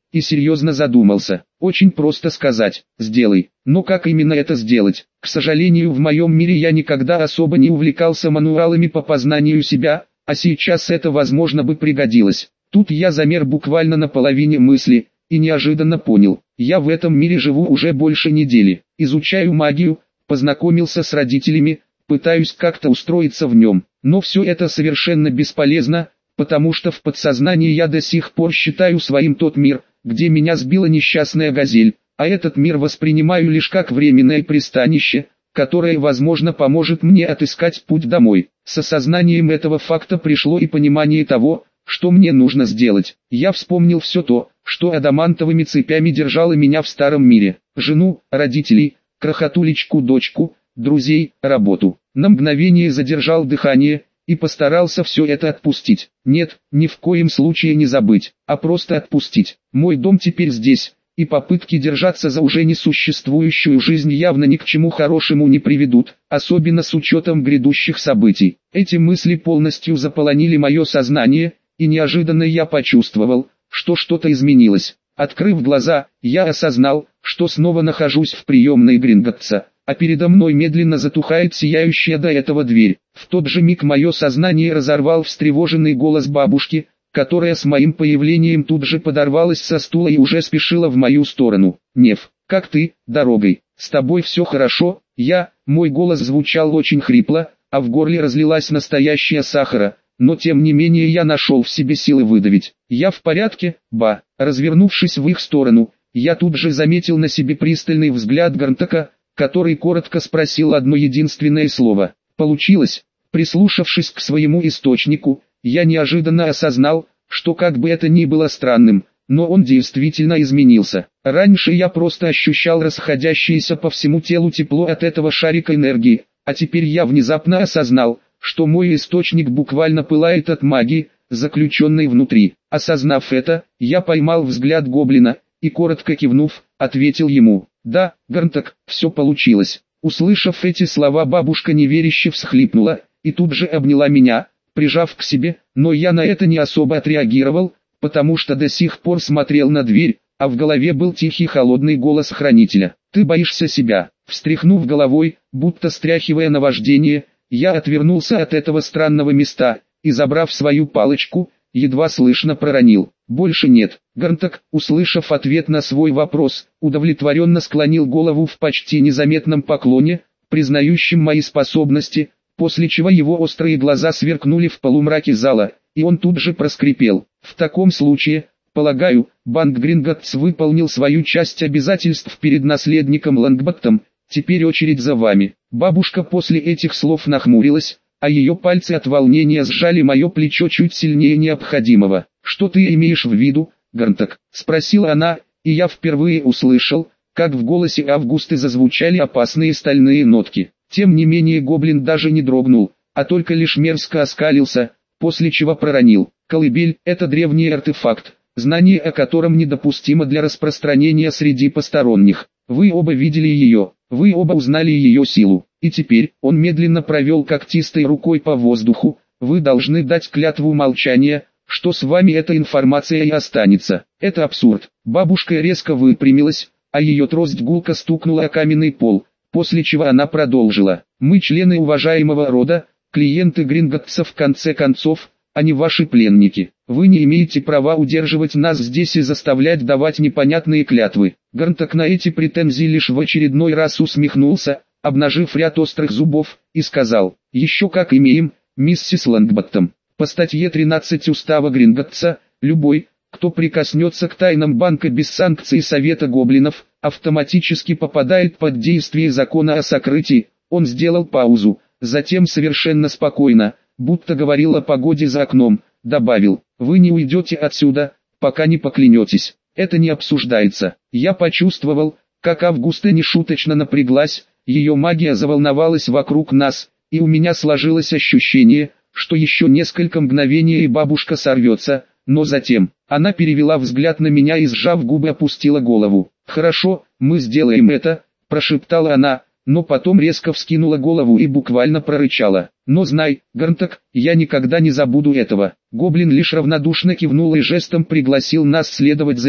и серьезно задумался. Очень просто сказать «сделай», но как именно это сделать? К сожалению, в моем мире я никогда особо не увлекался мануалами по познанию себя, а сейчас это возможно бы пригодилось. Тут я замер буквально на половине мысли, и неожиданно понял, я в этом мире живу уже больше недели, изучаю магию, познакомился с родителями, пытаюсь как-то устроиться в нем, но все это совершенно бесполезно, потому что в подсознании я до сих пор считаю своим тот мир, где меня сбила несчастная газель, а этот мир воспринимаю лишь как временное пристанище, которое возможно поможет мне отыскать путь домой. С осознанием этого факта пришло и понимание того, что мне нужно сделать. Я вспомнил все то, что адамантовыми цепями держало меня в старом мире. Жену, родителей, крохотулечку дочку, друзей, работу. На мгновение задержал дыхание и постарался все это отпустить. Нет, ни в коем случае не забыть, а просто отпустить. Мой дом теперь здесь, и попытки держаться за уже несуществующую жизнь явно ни к чему хорошему не приведут, особенно с учетом грядущих событий. Эти мысли полностью заполонили мое сознание, и неожиданно я почувствовал, что что-то изменилось. Открыв глаза, я осознал, что снова нахожусь в приемной Гринготтса, а передо мной медленно затухает сияющая до этого дверь. В тот же миг мое сознание разорвал встревоженный голос бабушки, которая с моим появлением тут же подорвалась со стула и уже спешила в мою сторону. «Нев, как ты, дорогой? С тобой все хорошо?» Мой голос звучал очень хрипло, а в горле разлилась настоящая сахара, но тем не менее я нашел в себе силы выдавить. «Я в порядке, ба». Развернувшись в их сторону, я тут же заметил на себе пристальный взгляд Гарнтака, который коротко спросил одно единственное слово. Получилось. Прислушавшись к своему источнику, я неожиданно осознал, что как бы это ни было странным, но он действительно изменился. Раньше я просто ощущал расходящееся по всему телу тепло от этого шарика энергии, а теперь я внезапно осознал, что мой источник буквально пылает от магии, заключенной внутри. Осознав это, я поймал взгляд гоблина, и коротко кивнув, ответил ему: «Да, Гарнтак, все получилось». Услышав эти слова, бабушка неверяще всхлипнула, и тут же обняла меня, прижав к себе, но я на это не особо отреагировал, потому что до сих пор смотрел на дверь, а в голове был тихий холодный голос хранителя. «Ты боишься себя». Встряхнув головой, будто стряхивая наваждение, я отвернулся от этого странного места, и забрав свою палочку, едва слышно проронил: «Больше нет». Гарнтак, услышав ответ на свой вопрос, удовлетворенно склонил голову в почти незаметном поклоне, признающем мои способности, после чего его острые глаза сверкнули в полумраке зала, и он тут же проскрипел: «В таком случае, полагаю, банк Гринготтс выполнил свою часть обязательств перед наследником Лонгботтом, теперь очередь за вами». Бабушка после этих слов нахмурилась, а ее пальцы от волнения сжали мое плечо чуть сильнее необходимого. «Что ты имеешь в виду, Гарнтак?» — спросила она, и я впервые услышал, как в голосе Августы зазвучали опасные стальные нотки. Тем не менее гоблин даже не дрогнул, а только лишь мерзко оскалился, после чего проронил: «Колыбель — это древний артефакт, знание о котором недопустимо для распространения среди посторонних. Вы оба видели ее, вы оба узнали ее силу, и теперь», он медленно провел когтистой рукой по воздуху, «вы должны дать клятву молчания, что с вами эта информация и останется». «Это абсурд». Бабушка резко выпрямилась, а ее трость гулко стукнула о каменный пол, после чего она продолжила: «Мы члены уважаемого рода, клиенты Гринготтса в конце концов, а не ваши пленники. Вы не имеете права удерживать нас здесь и заставлять давать непонятные клятвы». Гарнтак на эти претензии лишь в очередной раз усмехнулся, обнажив ряд острых зубов, и сказал: «Еще как имеем, миссис Лонгботтом. По статье 13 Устава Гринготтса, любой, кто прикоснется к тайнам банка без санкций Совета Гоблинов, автоматически попадает под действие закона о сокрытии». Он сделал паузу, затем совершенно спокойно, будто говорил о погоде за окном, добавил: «Вы не уйдете отсюда, пока не поклянетесь. Это не обсуждается». Я почувствовал, как Августа нешуточно напряглась, ее магия заволновалась вокруг нас, и у меня сложилось ощущение, что еще несколько мгновений и бабушка сорвется, но затем она перевела взгляд на меня и, сжав губы, опустила голову. «Хорошо, мы сделаем это», – прошептала она, но потом резко вскинула голову и буквально прорычала: «Но знай, Гарнтак, я никогда не забуду этого». Гоблин лишь равнодушно кивнул и жестом пригласил нас следовать за ним.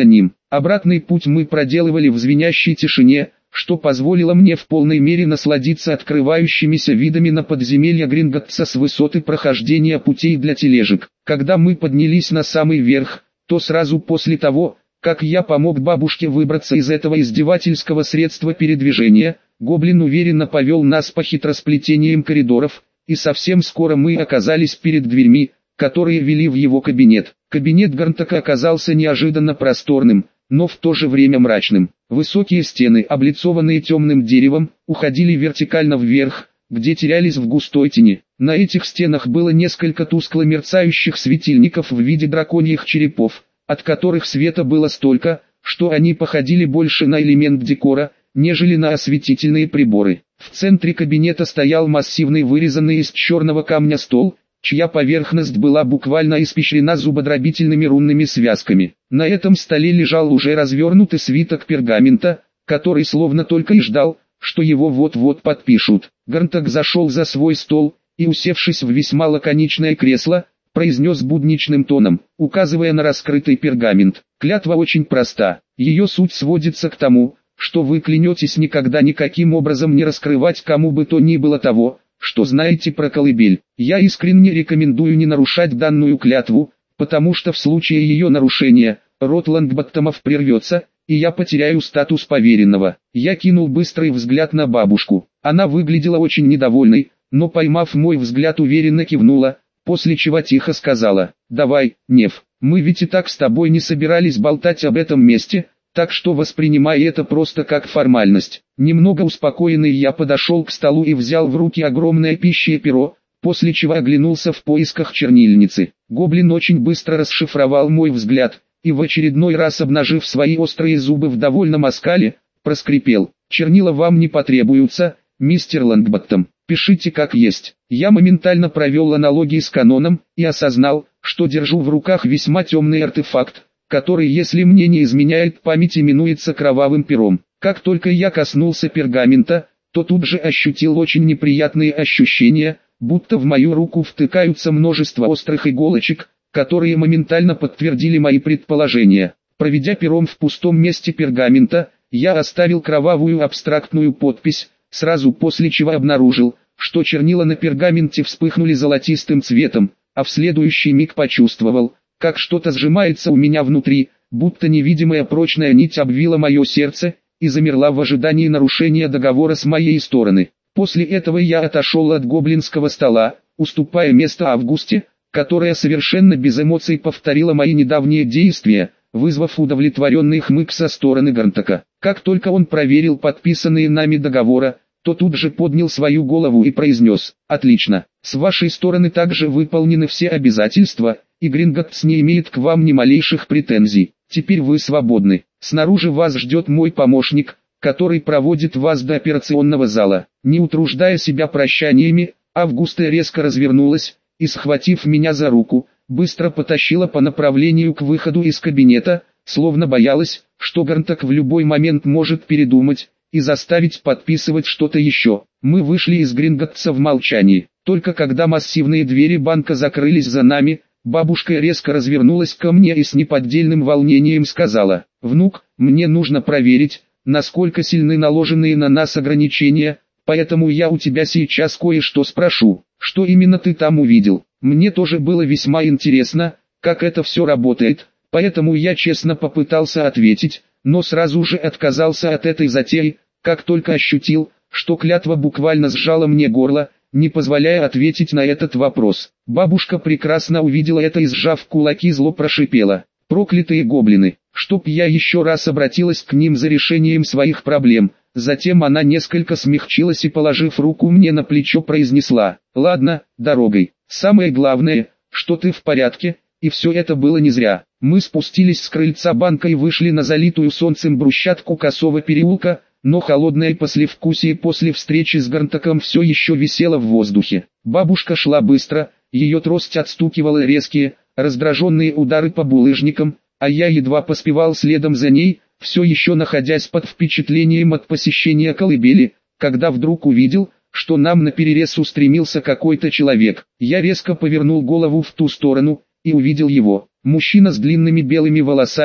Обратный путь мы проделывали в звенящей тишине, что позволило мне в полной мере насладиться открывающимися видами на подземелье Гринготтса с высоты прохождения путей для тележек. Когда мы поднялись на самый верх, то сразу после того, как я помог бабушке выбраться из этого издевательского средства передвижения, гоблин уверенно повел нас по хитросплетениям коридоров, и совсем скоро мы оказались перед дверьми, которые вели в его кабинет. Кабинет Гарнтака оказался неожиданно просторным, но в то же время мрачным. Высокие стены, облицованные темным деревом, уходили вертикально вверх, где терялись в густой тени. На этих стенах было несколько тускло мерцающих светильников в виде драконьих черепов, от которых света было столько, что они походили больше на элемент декора, нежели на осветительные приборы. В центре кабинета стоял массивный вырезанный из черного камня стол, чья поверхность была буквально испещрена зубодробительными рунными связками. На этом столе лежал уже развернутый свиток пергамента, который словно только и ждал, что его вот-вот подпишут. Гарнтак зашел за свой стол и, усевшись в весьма лаконичное кресло, произнес будничным тоном, указывая на раскрытый пергамент: «Клятва очень проста. Ее суть сводится к тому, что вы клянетесь никогда никаким образом не раскрывать кому бы то ни было того, что знаете про колыбель. Я искренне рекомендую не нарушать данную клятву, потому что в случае ее нарушения, род Лонгботтомов прервется, и я потеряю статус поверенного». Я кинул быстрый взгляд на бабушку. Она выглядела очень недовольной, но, поймав мой взгляд, уверенно кивнула, после чего тихо сказала: «Давай, Нев, мы ведь и так с тобой не собирались болтать об этом месте, так что воспринимай это просто как формальность». Немного успокоенный я подошел к столу и взял в руки огромное пищее перо, после чего оглянулся в поисках чернильницы. Гоблин очень быстро расшифровал мой взгляд, и в очередной раз, обнажив свои острые зубы в довольном оскале, проскрипел: «Чернила вам не потребуются, мистер Лонгботтом, пишите как есть». Я моментально провел аналогии с каноном, и осознал, что держу в руках весьма темный артефакт, который, если мне не изменяет память, именуется кровавым пером. Как только я коснулся пергамента, то тут же ощутил очень неприятные ощущения, будто в мою руку втыкаются множество острых иголочек, которые моментально подтвердили мои предположения. Проведя пером в пустом месте пергамента, я оставил кровавую абстрактную подпись, сразу после чего обнаружил, что чернила на пергаменте вспыхнули золотистым цветом, а в следующий миг почувствовал, как что-то сжимается у меня внутри, будто невидимая прочная нить обвила мое сердце и замерла в ожидании нарушения договора с моей стороны. После этого я отошел от гоблинского стола, уступая место Августе, которая совершенно без эмоций повторила мои недавние действия, вызвав удовлетворенный хмык со стороны Гарнтака. Как только он проверил подписанные нами договора, то тут же поднял свою голову и произнес: «Отлично, с вашей стороны также выполнены все обязательства, и Гринготтс не имеет к вам ни малейших претензий. Теперь вы свободны. Снаружи вас ждет мой помощник, который проводит вас до операционного зала». Не утруждая себя прощаниями, Августа резко развернулась и, схватив меня за руку, быстро потащила по направлению к выходу из кабинета, словно боялась, что Гарнтак в любой момент может передумать и заставить подписывать что-то еще. Мы вышли из Гринготтса в молчании. Только когда массивные двери банка закрылись за нами, бабушка резко развернулась ко мне и с неподдельным волнением сказала: «Внук, мне нужно проверить, насколько сильны наложенные на нас ограничения, поэтому я у тебя сейчас кое-что спрошу. Что именно ты там увидел?» Мне тоже было весьма интересно, как это все работает, поэтому я честно попытался ответить, но сразу же отказался от этой затеи, как только ощутил, что клятва буквально сжала мне горло, не позволяя ответить на этот вопрос. Бабушка прекрасно увидела это и, сжав кулаки, зло прошипела: «Проклятые гоблины, чтоб я еще раз обратилась к ним за решением своих проблем». Затем она несколько смягчилась и, положив руку мне на плечо, произнесла: «Ладно, дорогой. Самое главное, что ты в порядке, и все это было не зря». Мы спустились с крыльца банка и вышли на залитую солнцем брусчатку косого переулка, но холодное послевкусие после встречи с Гарнтаком все еще висело в воздухе. Бабушка шла быстро, ее трость отстукивала резкие, раздраженные удары по булыжникам, а я едва поспевал следом за ней, все еще находясь под впечатлением от посещения колыбели, когда вдруг увидел, что нам наперерез устремился какой-то человек. Я резко повернул голову в ту сторону и увидел его. Мужчина с длинными белыми волосами,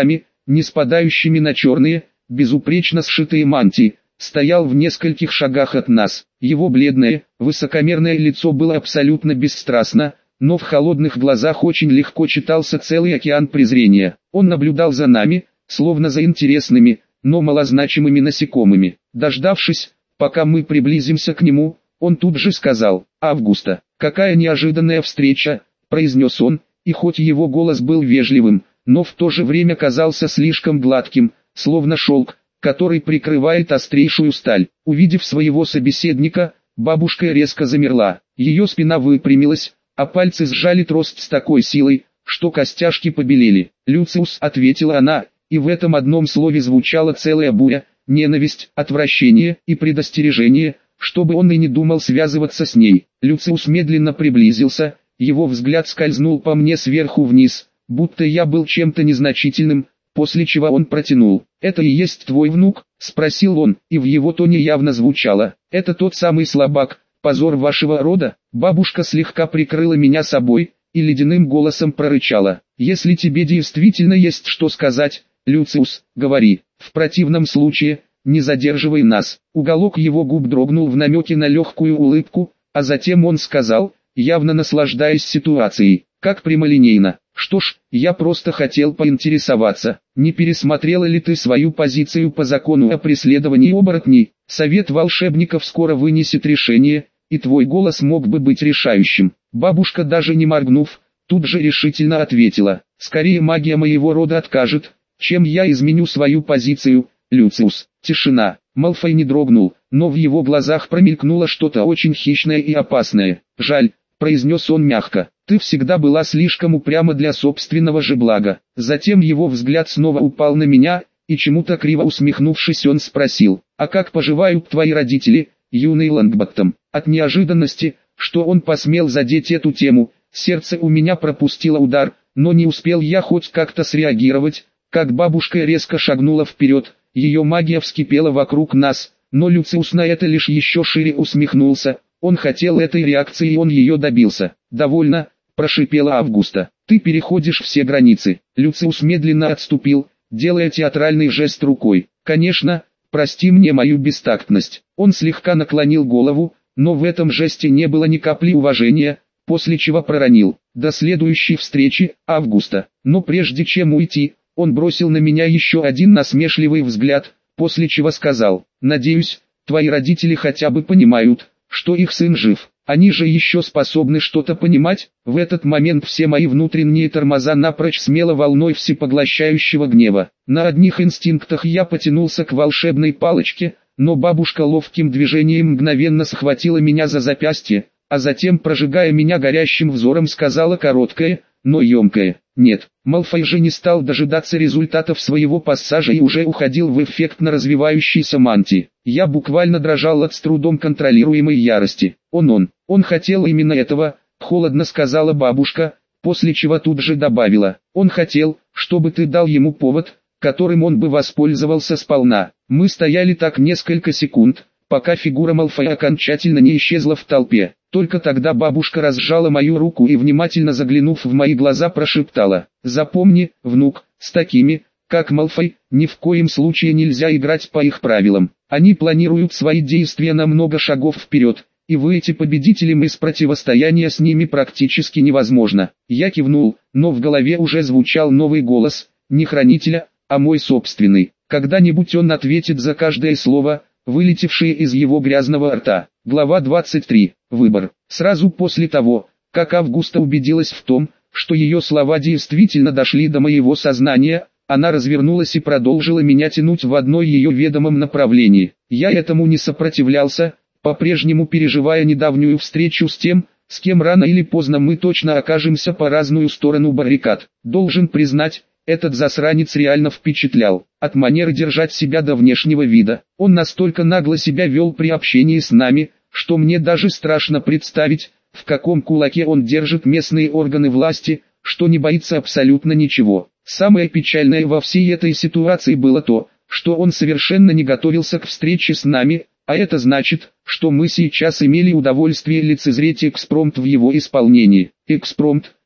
не спадающими на черные, безупречно сшитые мантии, стоял в нескольких шагах от нас. Его бледное, высокомерное лицо было абсолютно бесстрастно, но в холодных глазах очень легко читался целый океан презрения. Он наблюдал за нами, словно за интересными, но малозначимыми насекомыми. Дождавшись, пока мы приблизимся к нему, он тут же сказал: «Августа, какая неожиданная встреча», — произнес он, и хоть его голос был вежливым, но в то же время казался слишком гладким, словно шелк, который прикрывает острейшую сталь. Увидев своего собеседника, бабушка резко замерла. Ее спина выпрямилась, а пальцы сжали трость с такой силой, что костяшки побелели. «Люциус», — ответила она, и в этом одном слове звучала целая буря, ненависть, отвращение и предостережение, чтобы он и не думал связываться с ней. Люциус медленно приблизился, его взгляд скользнул по мне сверху вниз, будто я был чем-то незначительным, после чего он протянул: «Это и есть твой внук?» — спросил он, и в его тоне явно звучало: «Это тот самый слабак, позор вашего рода?» Бабушка слегка прикрыла меня собой и ледяным голосом прорычала: «Если тебе действительно есть что сказать, Люциус, говори, в противном случае, не задерживай нас». Уголок его губ дрогнул в намеке на легкую улыбку, а затем он сказал, явно наслаждаясь ситуацией: «Как прямолинейно. Что ж, я просто хотел поинтересоваться, не пересмотрела ли ты свою позицию по закону о преследовании оборотней? Совет волшебников скоро вынесет решение, и твой голос мог бы быть решающим». Бабушка, даже не моргнув, тут же решительно ответила: «Скорее магия моего рода откажет, чем я изменю свою позицию, Люциус». Тишина. Малфой не дрогнул, но в его глазах промелькнуло что-то очень хищное и опасное. «Жаль», — произнес он мягко, — «ты всегда была слишком упряма для собственного же блага». Затем его взгляд снова упал на меня, и чему-то криво усмехнувшись он спросил: «А как поживают твои родители, юный Лонгботтом?» От неожиданности, что он посмел задеть эту тему, сердце у меня пропустило удар, но не успел я хоть как-то среагировать, как бабушка резко шагнула вперед. Ее магия вскипела вокруг нас, но Люциус на это лишь еще шире усмехнулся. Он хотел этой реакции, и он ее добился. «Довольно», — прошипела Августа, — «ты переходишь все границы». Люциус медленно отступил, делая театральный жест рукой. «Конечно, прости мне мою бестактность». Он слегка наклонил голову, но в этом жесте не было ни капли уважения, после чего проронил: «До следующей встречи, Августа». Но прежде чем уйти, он бросил на меня еще один насмешливый взгляд, после чего сказал: «Надеюсь, твои родители хотя бы понимают, что их сын жив. Они же еще способны что-то понимать». В этот момент все мои внутренние тормоза напрочь смело волной всепоглощающего гнева. На одних инстинктах я потянулся к волшебной палочке, но бабушка ловким движением мгновенно схватила меня за запястье, а затем, прожигая меня горящим взором, сказала короткое, но емкое: «Нет». Малфой же не стал дожидаться результатов своего пассажа и уже уходил в эффектно развивающейся мантии. Я буквально дрожал от с трудом контролируемой ярости. Он хотел именно этого», — холодно сказала бабушка, после чего тут же добавила: «Он хотел, чтобы ты дал ему повод, которым он бы воспользовался сполна». Мы стояли так несколько секунд, пока фигура Малфоя окончательно не исчезла в толпе. Только тогда бабушка разжала мою руку и, внимательно заглянув в мои глаза, прошептала: «Запомни, внук, с такими, как Малфой, ни в коем случае нельзя играть по их правилам. Они планируют свои действия на много шагов вперед, и выйти победителем из противостояния с ними практически невозможно». Я кивнул, но в голове уже звучал новый голос, не хранителя, а мой собственный. Когда-нибудь он ответит за каждое слово, вылетевшее из его грязного рта. Глава 23. Выбор. Сразу после того, как Августа убедилась в том, что ее слова действительно дошли до моего сознания, она развернулась и продолжила меня тянуть в одно ее ведомом направлении. Я этому не сопротивлялся, по-прежнему переживая недавнюю встречу с тем, с кем рано или поздно мы точно окажемся по разную сторону баррикад. Должен признать, этот засранец реально впечатлял. От манеры держать себя до внешнего вида. Он настолько нагло себя вел при общении с нами, что мне даже страшно представить, в каком кулаке он держит местные органы власти, что не боится абсолютно ничего. Самое печальное во всей этой ситуации было то, что он совершенно не готовился к встрече с нами, а это значит, что мы сейчас имели удовольствие лицезреть экспромт в его исполнении. Экспромт,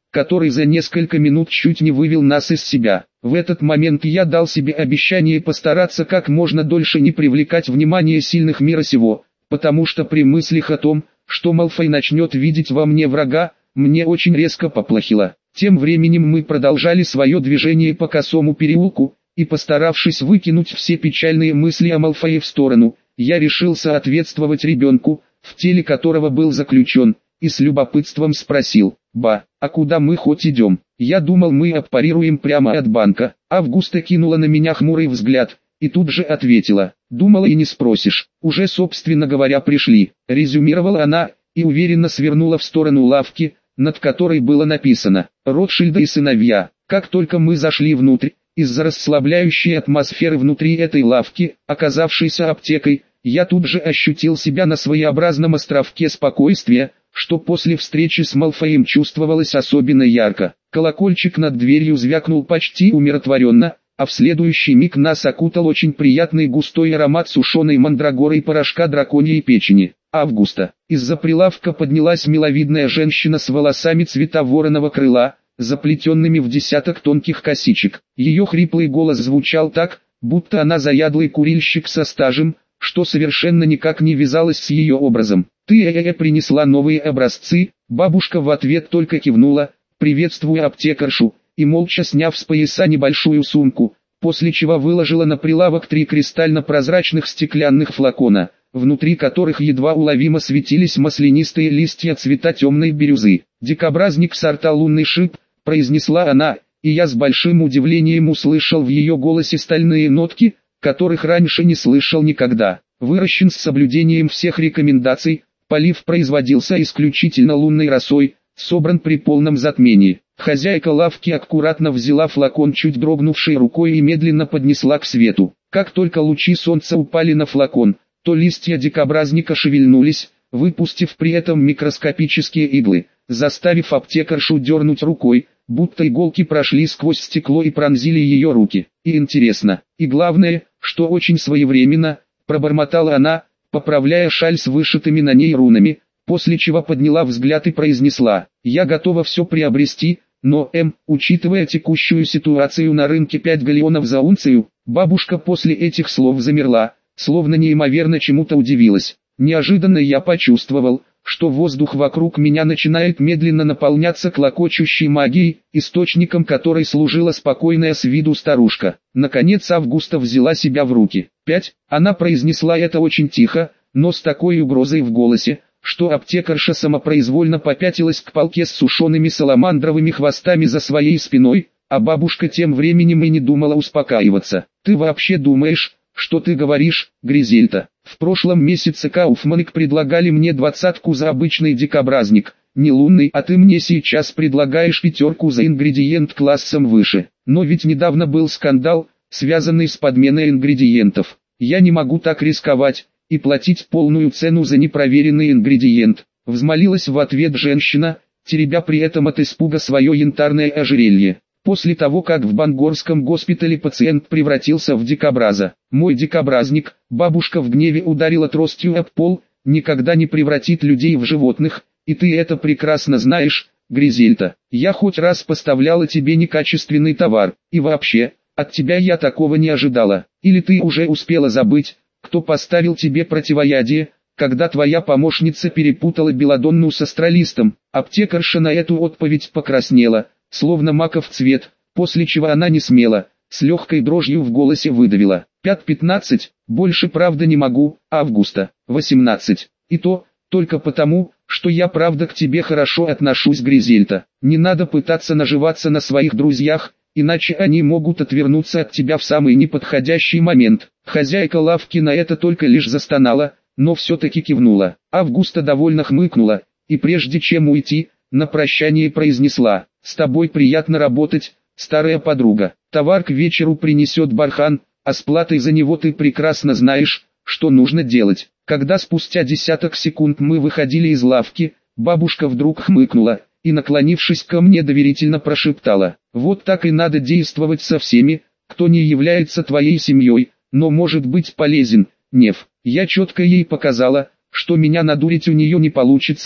который за несколько минут чуть не вывел нас из себя. В этот момент я дал себе обещание постараться как можно дольше не привлекать внимание сильных мира сего, потому что при мыслях о том, что Малфой начнет видеть во мне врага, мне очень резко поплохело. Тем временем мы продолжали свое движение по косому переулку, и постаравшись выкинуть все печальные мысли о Малфое в сторону, я решил соответствовать ребенку, в теле которого был заключен, и с любопытством спросил: «Ба, а куда мы хоть идем?» Я думал, мы аппарируем прямо от банка. Августа кинула на меня хмурый взгляд, и тут же ответила: «Думала и не спросишь, уже собственно говоря пришли», резюмировала она, и уверенно свернула в сторону лавки, над которой было написано «Ротшильда и сыновья». Как только мы зашли внутрь, из-за расслабляющей атмосферы внутри этой лавки, оказавшейся аптекой, я тут же ощутил себя на своеобразном островке спокойствия, что после встречи с Малфоем чувствовалось особенно ярко. Колокольчик над дверью звякнул почти умиротворенно, а в следующий миг нас окутал очень приятный густой аромат сушеной мандрагоры и порошка драконьей печени. Августа. Из-за прилавка поднялась миловидная женщина с волосами цвета вороного крыла, заплетенными в десяток тонких косичек. Ее хриплый голос звучал так, будто она заядлый курильщик со стажем, что совершенно никак не вязалось с ее образом. «Ты принесла новые образцы?» Бабушка в ответ только кивнула, приветствуя аптекаршу, и молча сняв с пояса небольшую сумку, после чего выложила на прилавок 3 кристально-прозрачных стеклянных флакона, внутри которых едва уловимо светились маслянистые листья цвета темной бирюзы. «Дикобразник сорта лунный шип», произнесла она, и я с большим удивлением услышал в ее голосе стальные нотки, которых раньше не слышал никогда. Выращен с соблюдением всех рекомендаций, полив производился исключительно лунной росой, собран при полном затмении. Хозяйка лавки аккуратно взяла флакон чуть дрогнувшей рукой и медленно поднесла к свету. Как только лучи солнца упали на флакон, то листья дикобразника шевельнулись, выпустив при этом микроскопические иглы, заставив аптекаршу дернуть рукой, будто иголки прошли сквозь стекло и пронзили ее руки. И интересно, и главное, что очень своевременно, пробормотала она, поправляя шаль с вышитыми на ней рунами, после чего подняла взгляд и произнесла: «Я готова все приобрести, но, учитывая текущую ситуацию на рынке 5 галлеонов за унцию». Бабушка после этих слов замерла, словно неимоверно чему-то удивилась. Неожиданно я почувствовал, что воздух вокруг меня начинает медленно наполняться клокочущей магией, источником которой служила спокойная с виду старушка. Наконец Августа взяла себя в руки. 5. Она произнесла это очень тихо, но с такой угрозой в голосе, что аптекарша самопроизвольно попятилась к полке с сушеными саламандровыми хвостами за своей спиной, а бабушка тем временем и не думала успокаиваться. «Ты вообще думаешь, что ты говоришь, Гризельда? В прошлом месяце Кауфманек предлагали мне 20-ку за обычный дикобразник, не лунный, а ты мне сейчас предлагаешь 5-ку за ингредиент классом выше. Но ведь недавно был скандал, связанный с подменой ингредиентов. Я не могу так рисковать и платить полную цену за непроверенный ингредиент», взмолилась в ответ женщина, теребя при этом от испуга свое янтарное ожерелье. После того, как в Бангорском госпитале пациент превратился в дикобраза, мой дикобразник, бабушка в гневе ударила тростью об пол, никогда не превратит людей в животных, и ты это прекрасно знаешь, Гризельда. Я хоть раз поставляла тебе некачественный товар, и вообще, от тебя я такого не ожидала. Или ты уже успела забыть, кто поставил тебе противоядие, когда твоя помощница перепутала белладонну с астралистом?» Аптекарша на эту отповедь покраснела, словно маков цвет, после чего она не смела, с легкой дрожью в голосе выдавила: 5-15, больше правда не могу, Августа, 18. И то, только потому, что я правда к тебе хорошо отношусь, Гризельда. Не надо пытаться наживаться на своих друзьях, иначе они могут отвернуться от тебя в самый неподходящий момент. Хозяйка лавки на это только лишь застонала, но все-таки кивнула. Августа довольно хмыкнула, и прежде чем уйти, на прощание произнесла: «С тобой приятно работать, старая подруга. Товар к вечеру принесет Бархан, а с платой за него ты прекрасно знаешь, что нужно делать». Когда спустя десяток секунд мы выходили из лавки, бабушка вдруг хмыкнула и, наклонившись ко мне, доверительно прошептала: «Вот так и надо действовать со всеми, кто не является твоей семьей, но может быть полезен, Нев». Я четко ей показала, что меня надурить у нее не получится,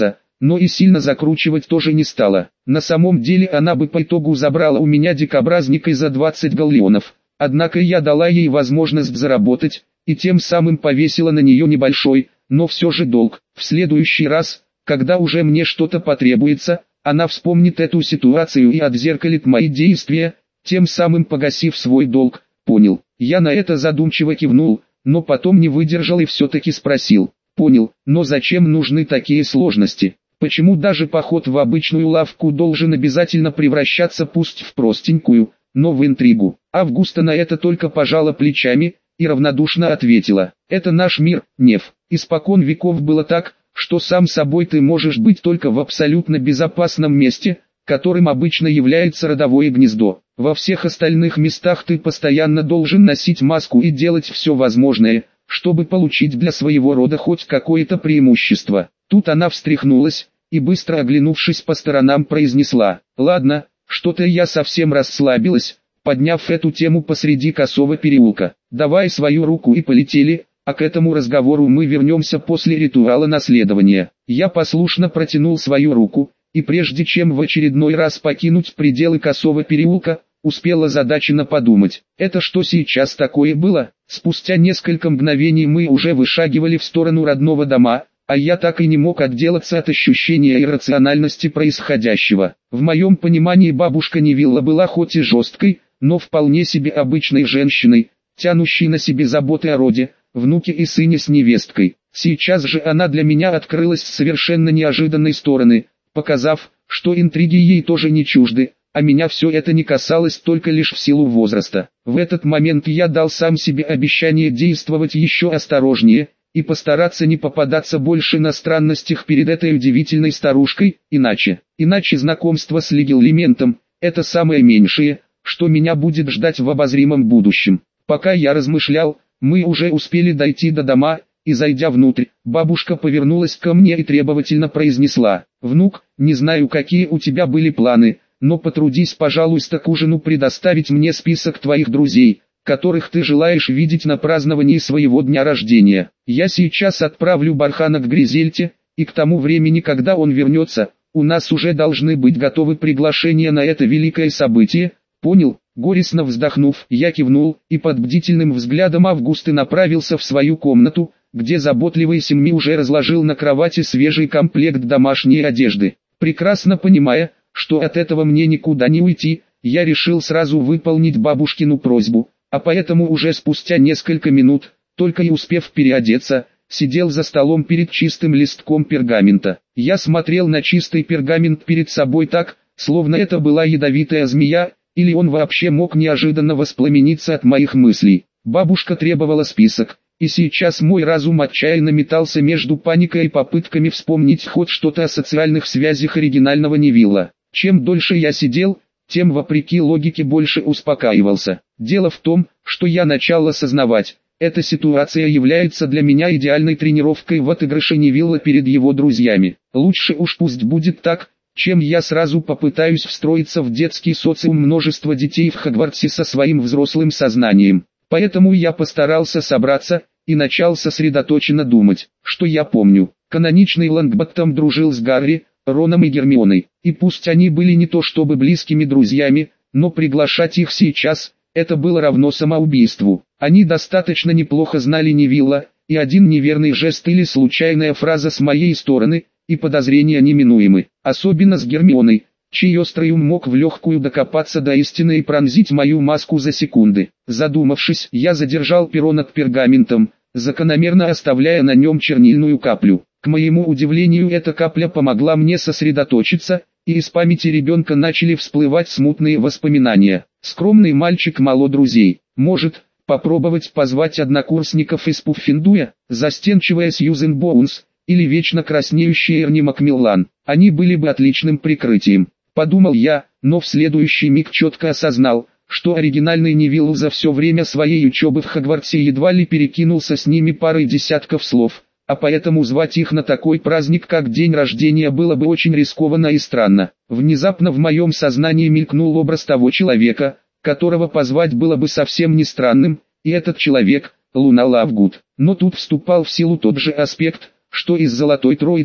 но и сильно закручивать тоже не стала. На самом деле она бы по итогу забрала у меня дикобразника за 20 галлеонов, однако я дала ей возможность заработать, и тем самым повесила на нее небольшой, но все же долг. В следующий раз, когда уже мне что-то потребуется, она вспомнит эту ситуацию и отзеркалит мои действия, тем самым погасив свой долг. Понял. Я на это задумчиво кивнул, но потом не выдержал и все-таки спросил. Понял, но зачем нужны такие сложности? Почему даже поход в обычную лавку должен обязательно превращаться пусть в простенькую, но в интригу? Августа на это только пожала плечами и равнодушно ответила. Это наш мир, Нев. Испокон веков было так, что сам собой ты можешь быть только в абсолютно безопасном месте, которым обычно является родовое гнездо. Во всех остальных местах ты постоянно должен носить маску и делать все возможное, чтобы получить для своего рода хоть какое-то преимущество. Тут она встряхнулась и, быстро оглянувшись по сторонам, произнесла: «Ладно, что-то я совсем расслабилась», подняв эту тему посреди косого переулка. «Давай свою руку и полетели, а к этому разговору мы вернемся после ритуала наследования». Я послушно протянул свою руку, и прежде чем в очередной раз покинуть пределы косого переулка, успел озадаченно подумать, это что сейчас такое было? Спустя несколько мгновений мы уже вышагивали в сторону родного дома, а я так и не мог отделаться от ощущения иррациональности происходящего. В моем понимании бабушка Невилла была хоть и жесткой, но вполне себе обычной женщиной, тянущей на себе заботы о роде, внуке и сыне с невесткой. Сейчас же она для меня открылась с совершенно неожиданной стороны, показав, что интриги ей тоже не чужды, а меня все это не касалось только лишь в силу возраста. В этот момент я дал сам себе обещание действовать еще осторожнее, и постараться не попадаться больше на странностях перед этой удивительной старушкой, иначе знакомство с легилиментом – это самое меньшее, что меня будет ждать в обозримом будущем. Пока я размышлял, мы уже успели дойти до дома, и зайдя внутрь, бабушка повернулась ко мне и требовательно произнесла: «Внук, не знаю, какие у тебя были планы, но потрудись, пожалуйста, к ужину предоставить мне список твоих друзей, которых ты желаешь видеть на праздновании своего дня рождения. Я сейчас отправлю Бархана к Гризельте, и к тому времени, когда он вернется, у нас уже должны быть готовы приглашения на это великое событие». «Понял». Горестно вздохнув, я кивнул, и под бдительным взглядом Августы направился в свою комнату, где заботливый Семми уже разложил на кровати свежий комплект домашней одежды. Прекрасно понимая, что от этого мне никуда не уйти, я решил сразу выполнить бабушкину просьбу, а поэтому уже спустя несколько минут, только и успев переодеться, сидел за столом перед чистым листком пергамента. Я смотрел на чистый пергамент перед собой так, словно это была ядовитая змея, или он вообще мог неожиданно воспламениться от моих мыслей. Бабушка требовала список, и сейчас мой разум отчаянно метался между паникой и попытками вспомнить хоть что-то о социальных связях оригинального Невилла. Чем дольше я сидел, тем вопреки логике больше успокаивался. Дело в том, что я начал осознавать, эта ситуация является для меня идеальной тренировкой в отыгрыше Невилла перед его друзьями. Лучше уж пусть будет так, чем я сразу попытаюсь встроиться в детский социум множества детей в Хогвартсе со своим взрослым сознанием. Поэтому я постарался собраться и начал сосредоточенно думать, что я помню. Каноничный Лонгботтом дружил с Гарри, Роном и Гермионой, и пусть они были не то чтобы близкими друзьями, но приглашать их сейчас – это было равно самоубийству. Они достаточно неплохо знали Невилла, и один неверный жест или случайная фраза с моей стороны – и подозрения неминуемы, особенно с Гермионой, чей острый ум мог в легкую докопаться до истины и пронзить мою маску за секунды. Задумавшись, я задержал перо над пергаментом, закономерно оставляя на нем чернильную каплю. К моему удивлению, эта капля помогла мне сосредоточиться, и из памяти ребенка начали всплывать смутные воспоминания. Скромный мальчик мало друзей. Может, попробовать позвать однокурсников из Пуффендуя, застенчивая Сьюзен Боунс, или вечно краснеющий Эрни Макмиллан. Они были бы отличным прикрытием, подумал я, но в следующий миг четко осознал, что оригинальный Невилл за все время своей учебы в Хогвартсе едва ли перекинулся с ними парой десятков слов, а поэтому звать их на такой праздник, как день рождения, было бы очень рискованно и странно. Внезапно в моем сознании мелькнул образ того человека, которого позвать было бы совсем не странным, и этот человек – Луна Лавгуд. Но тут вступал в силу тот же аспект, что и с Золотой Троицей,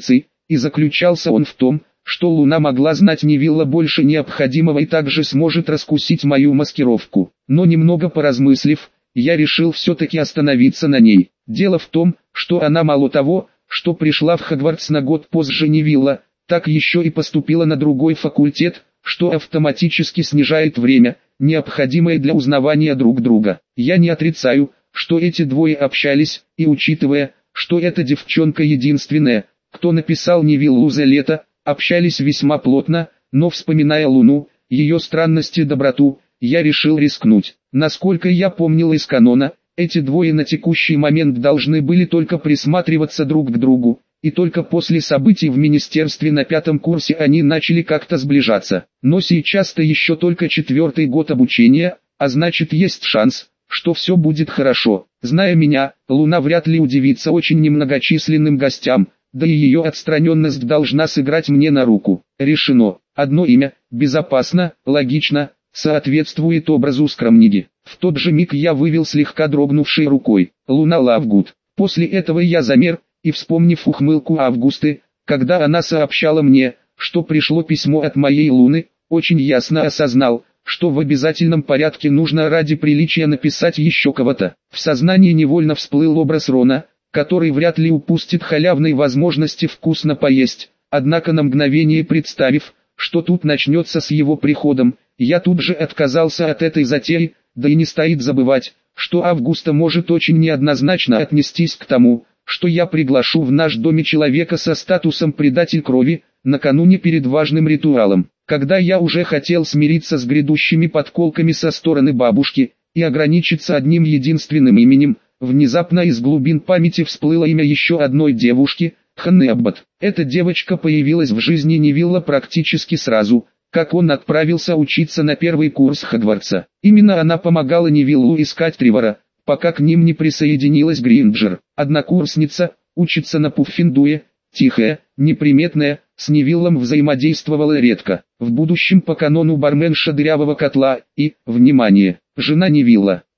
и заключался он в том, что Луна могла знать Невилла больше необходимого и также сможет раскусить мою маскировку. Но немного поразмыслив, я решил все-таки остановиться на ней. Дело в том, что она мало того, что пришла в Хогвартс на год позже Невилла, так еще и поступила на другой факультет, что автоматически снижает время, необходимое для узнавания друг друга. Я не отрицаю, что эти двое общались, и учитывая, что эта девчонка единственная, кто написал Невиллу за лето, общались весьма плотно, но вспоминая Луну, ее странность и доброту, я решил рискнуть. Насколько я помнил из канона, эти двое на текущий момент должны были только присматриваться друг к другу, и только после событий в министерстве на 5-м курсе они начали как-то сближаться. Но сейчас-то еще только 4-й год обучения, а значит есть шанс, что все будет хорошо. Зная меня, Луна вряд ли удивится очень немногочисленным гостям, да и ее отстраненность должна сыграть мне на руку. Решено. Одно имя, безопасно, логично, соответствует образу скромниги. В тот же миг я вывел слегка дрогнувшей рукой «Луна Лавгуд». После этого я замер, и вспомнив ухмылку Августы, когда она сообщала мне, что пришло письмо от моей Луны, очень ясно осознал, что в обязательном порядке нужно ради приличия написать еще кого-то. В сознании невольно всплыл образ Рона, который вряд ли упустит халявной возможности вкусно поесть, однако на мгновение представив, что тут начнется с его приходом, я тут же отказался от этой затеи, да и не стоит забывать, что Августа может очень неоднозначно отнестись к тому, что я приглашу в наш доме человека со статусом предатель крови, накануне перед важным ритуалом. Когда я уже хотел смириться с грядущими подколками со стороны бабушки, и ограничиться одним единственным именем, внезапно из глубин памяти всплыло имя еще одной девушки, Ханны Аббат. Эта девочка появилась в жизни Невилла практически сразу, как он отправился учиться на 1-й курс Хогвартса. Именно она помогала Невиллу искать Тревора, пока к ним не присоединилась Гринджер. Однокурсница, учится на Пуффиндуе, тихая, неприметная, с Невиллом взаимодействовала редко. В будущем по канону барменша дырявого котла и, внимание, жена Невилла.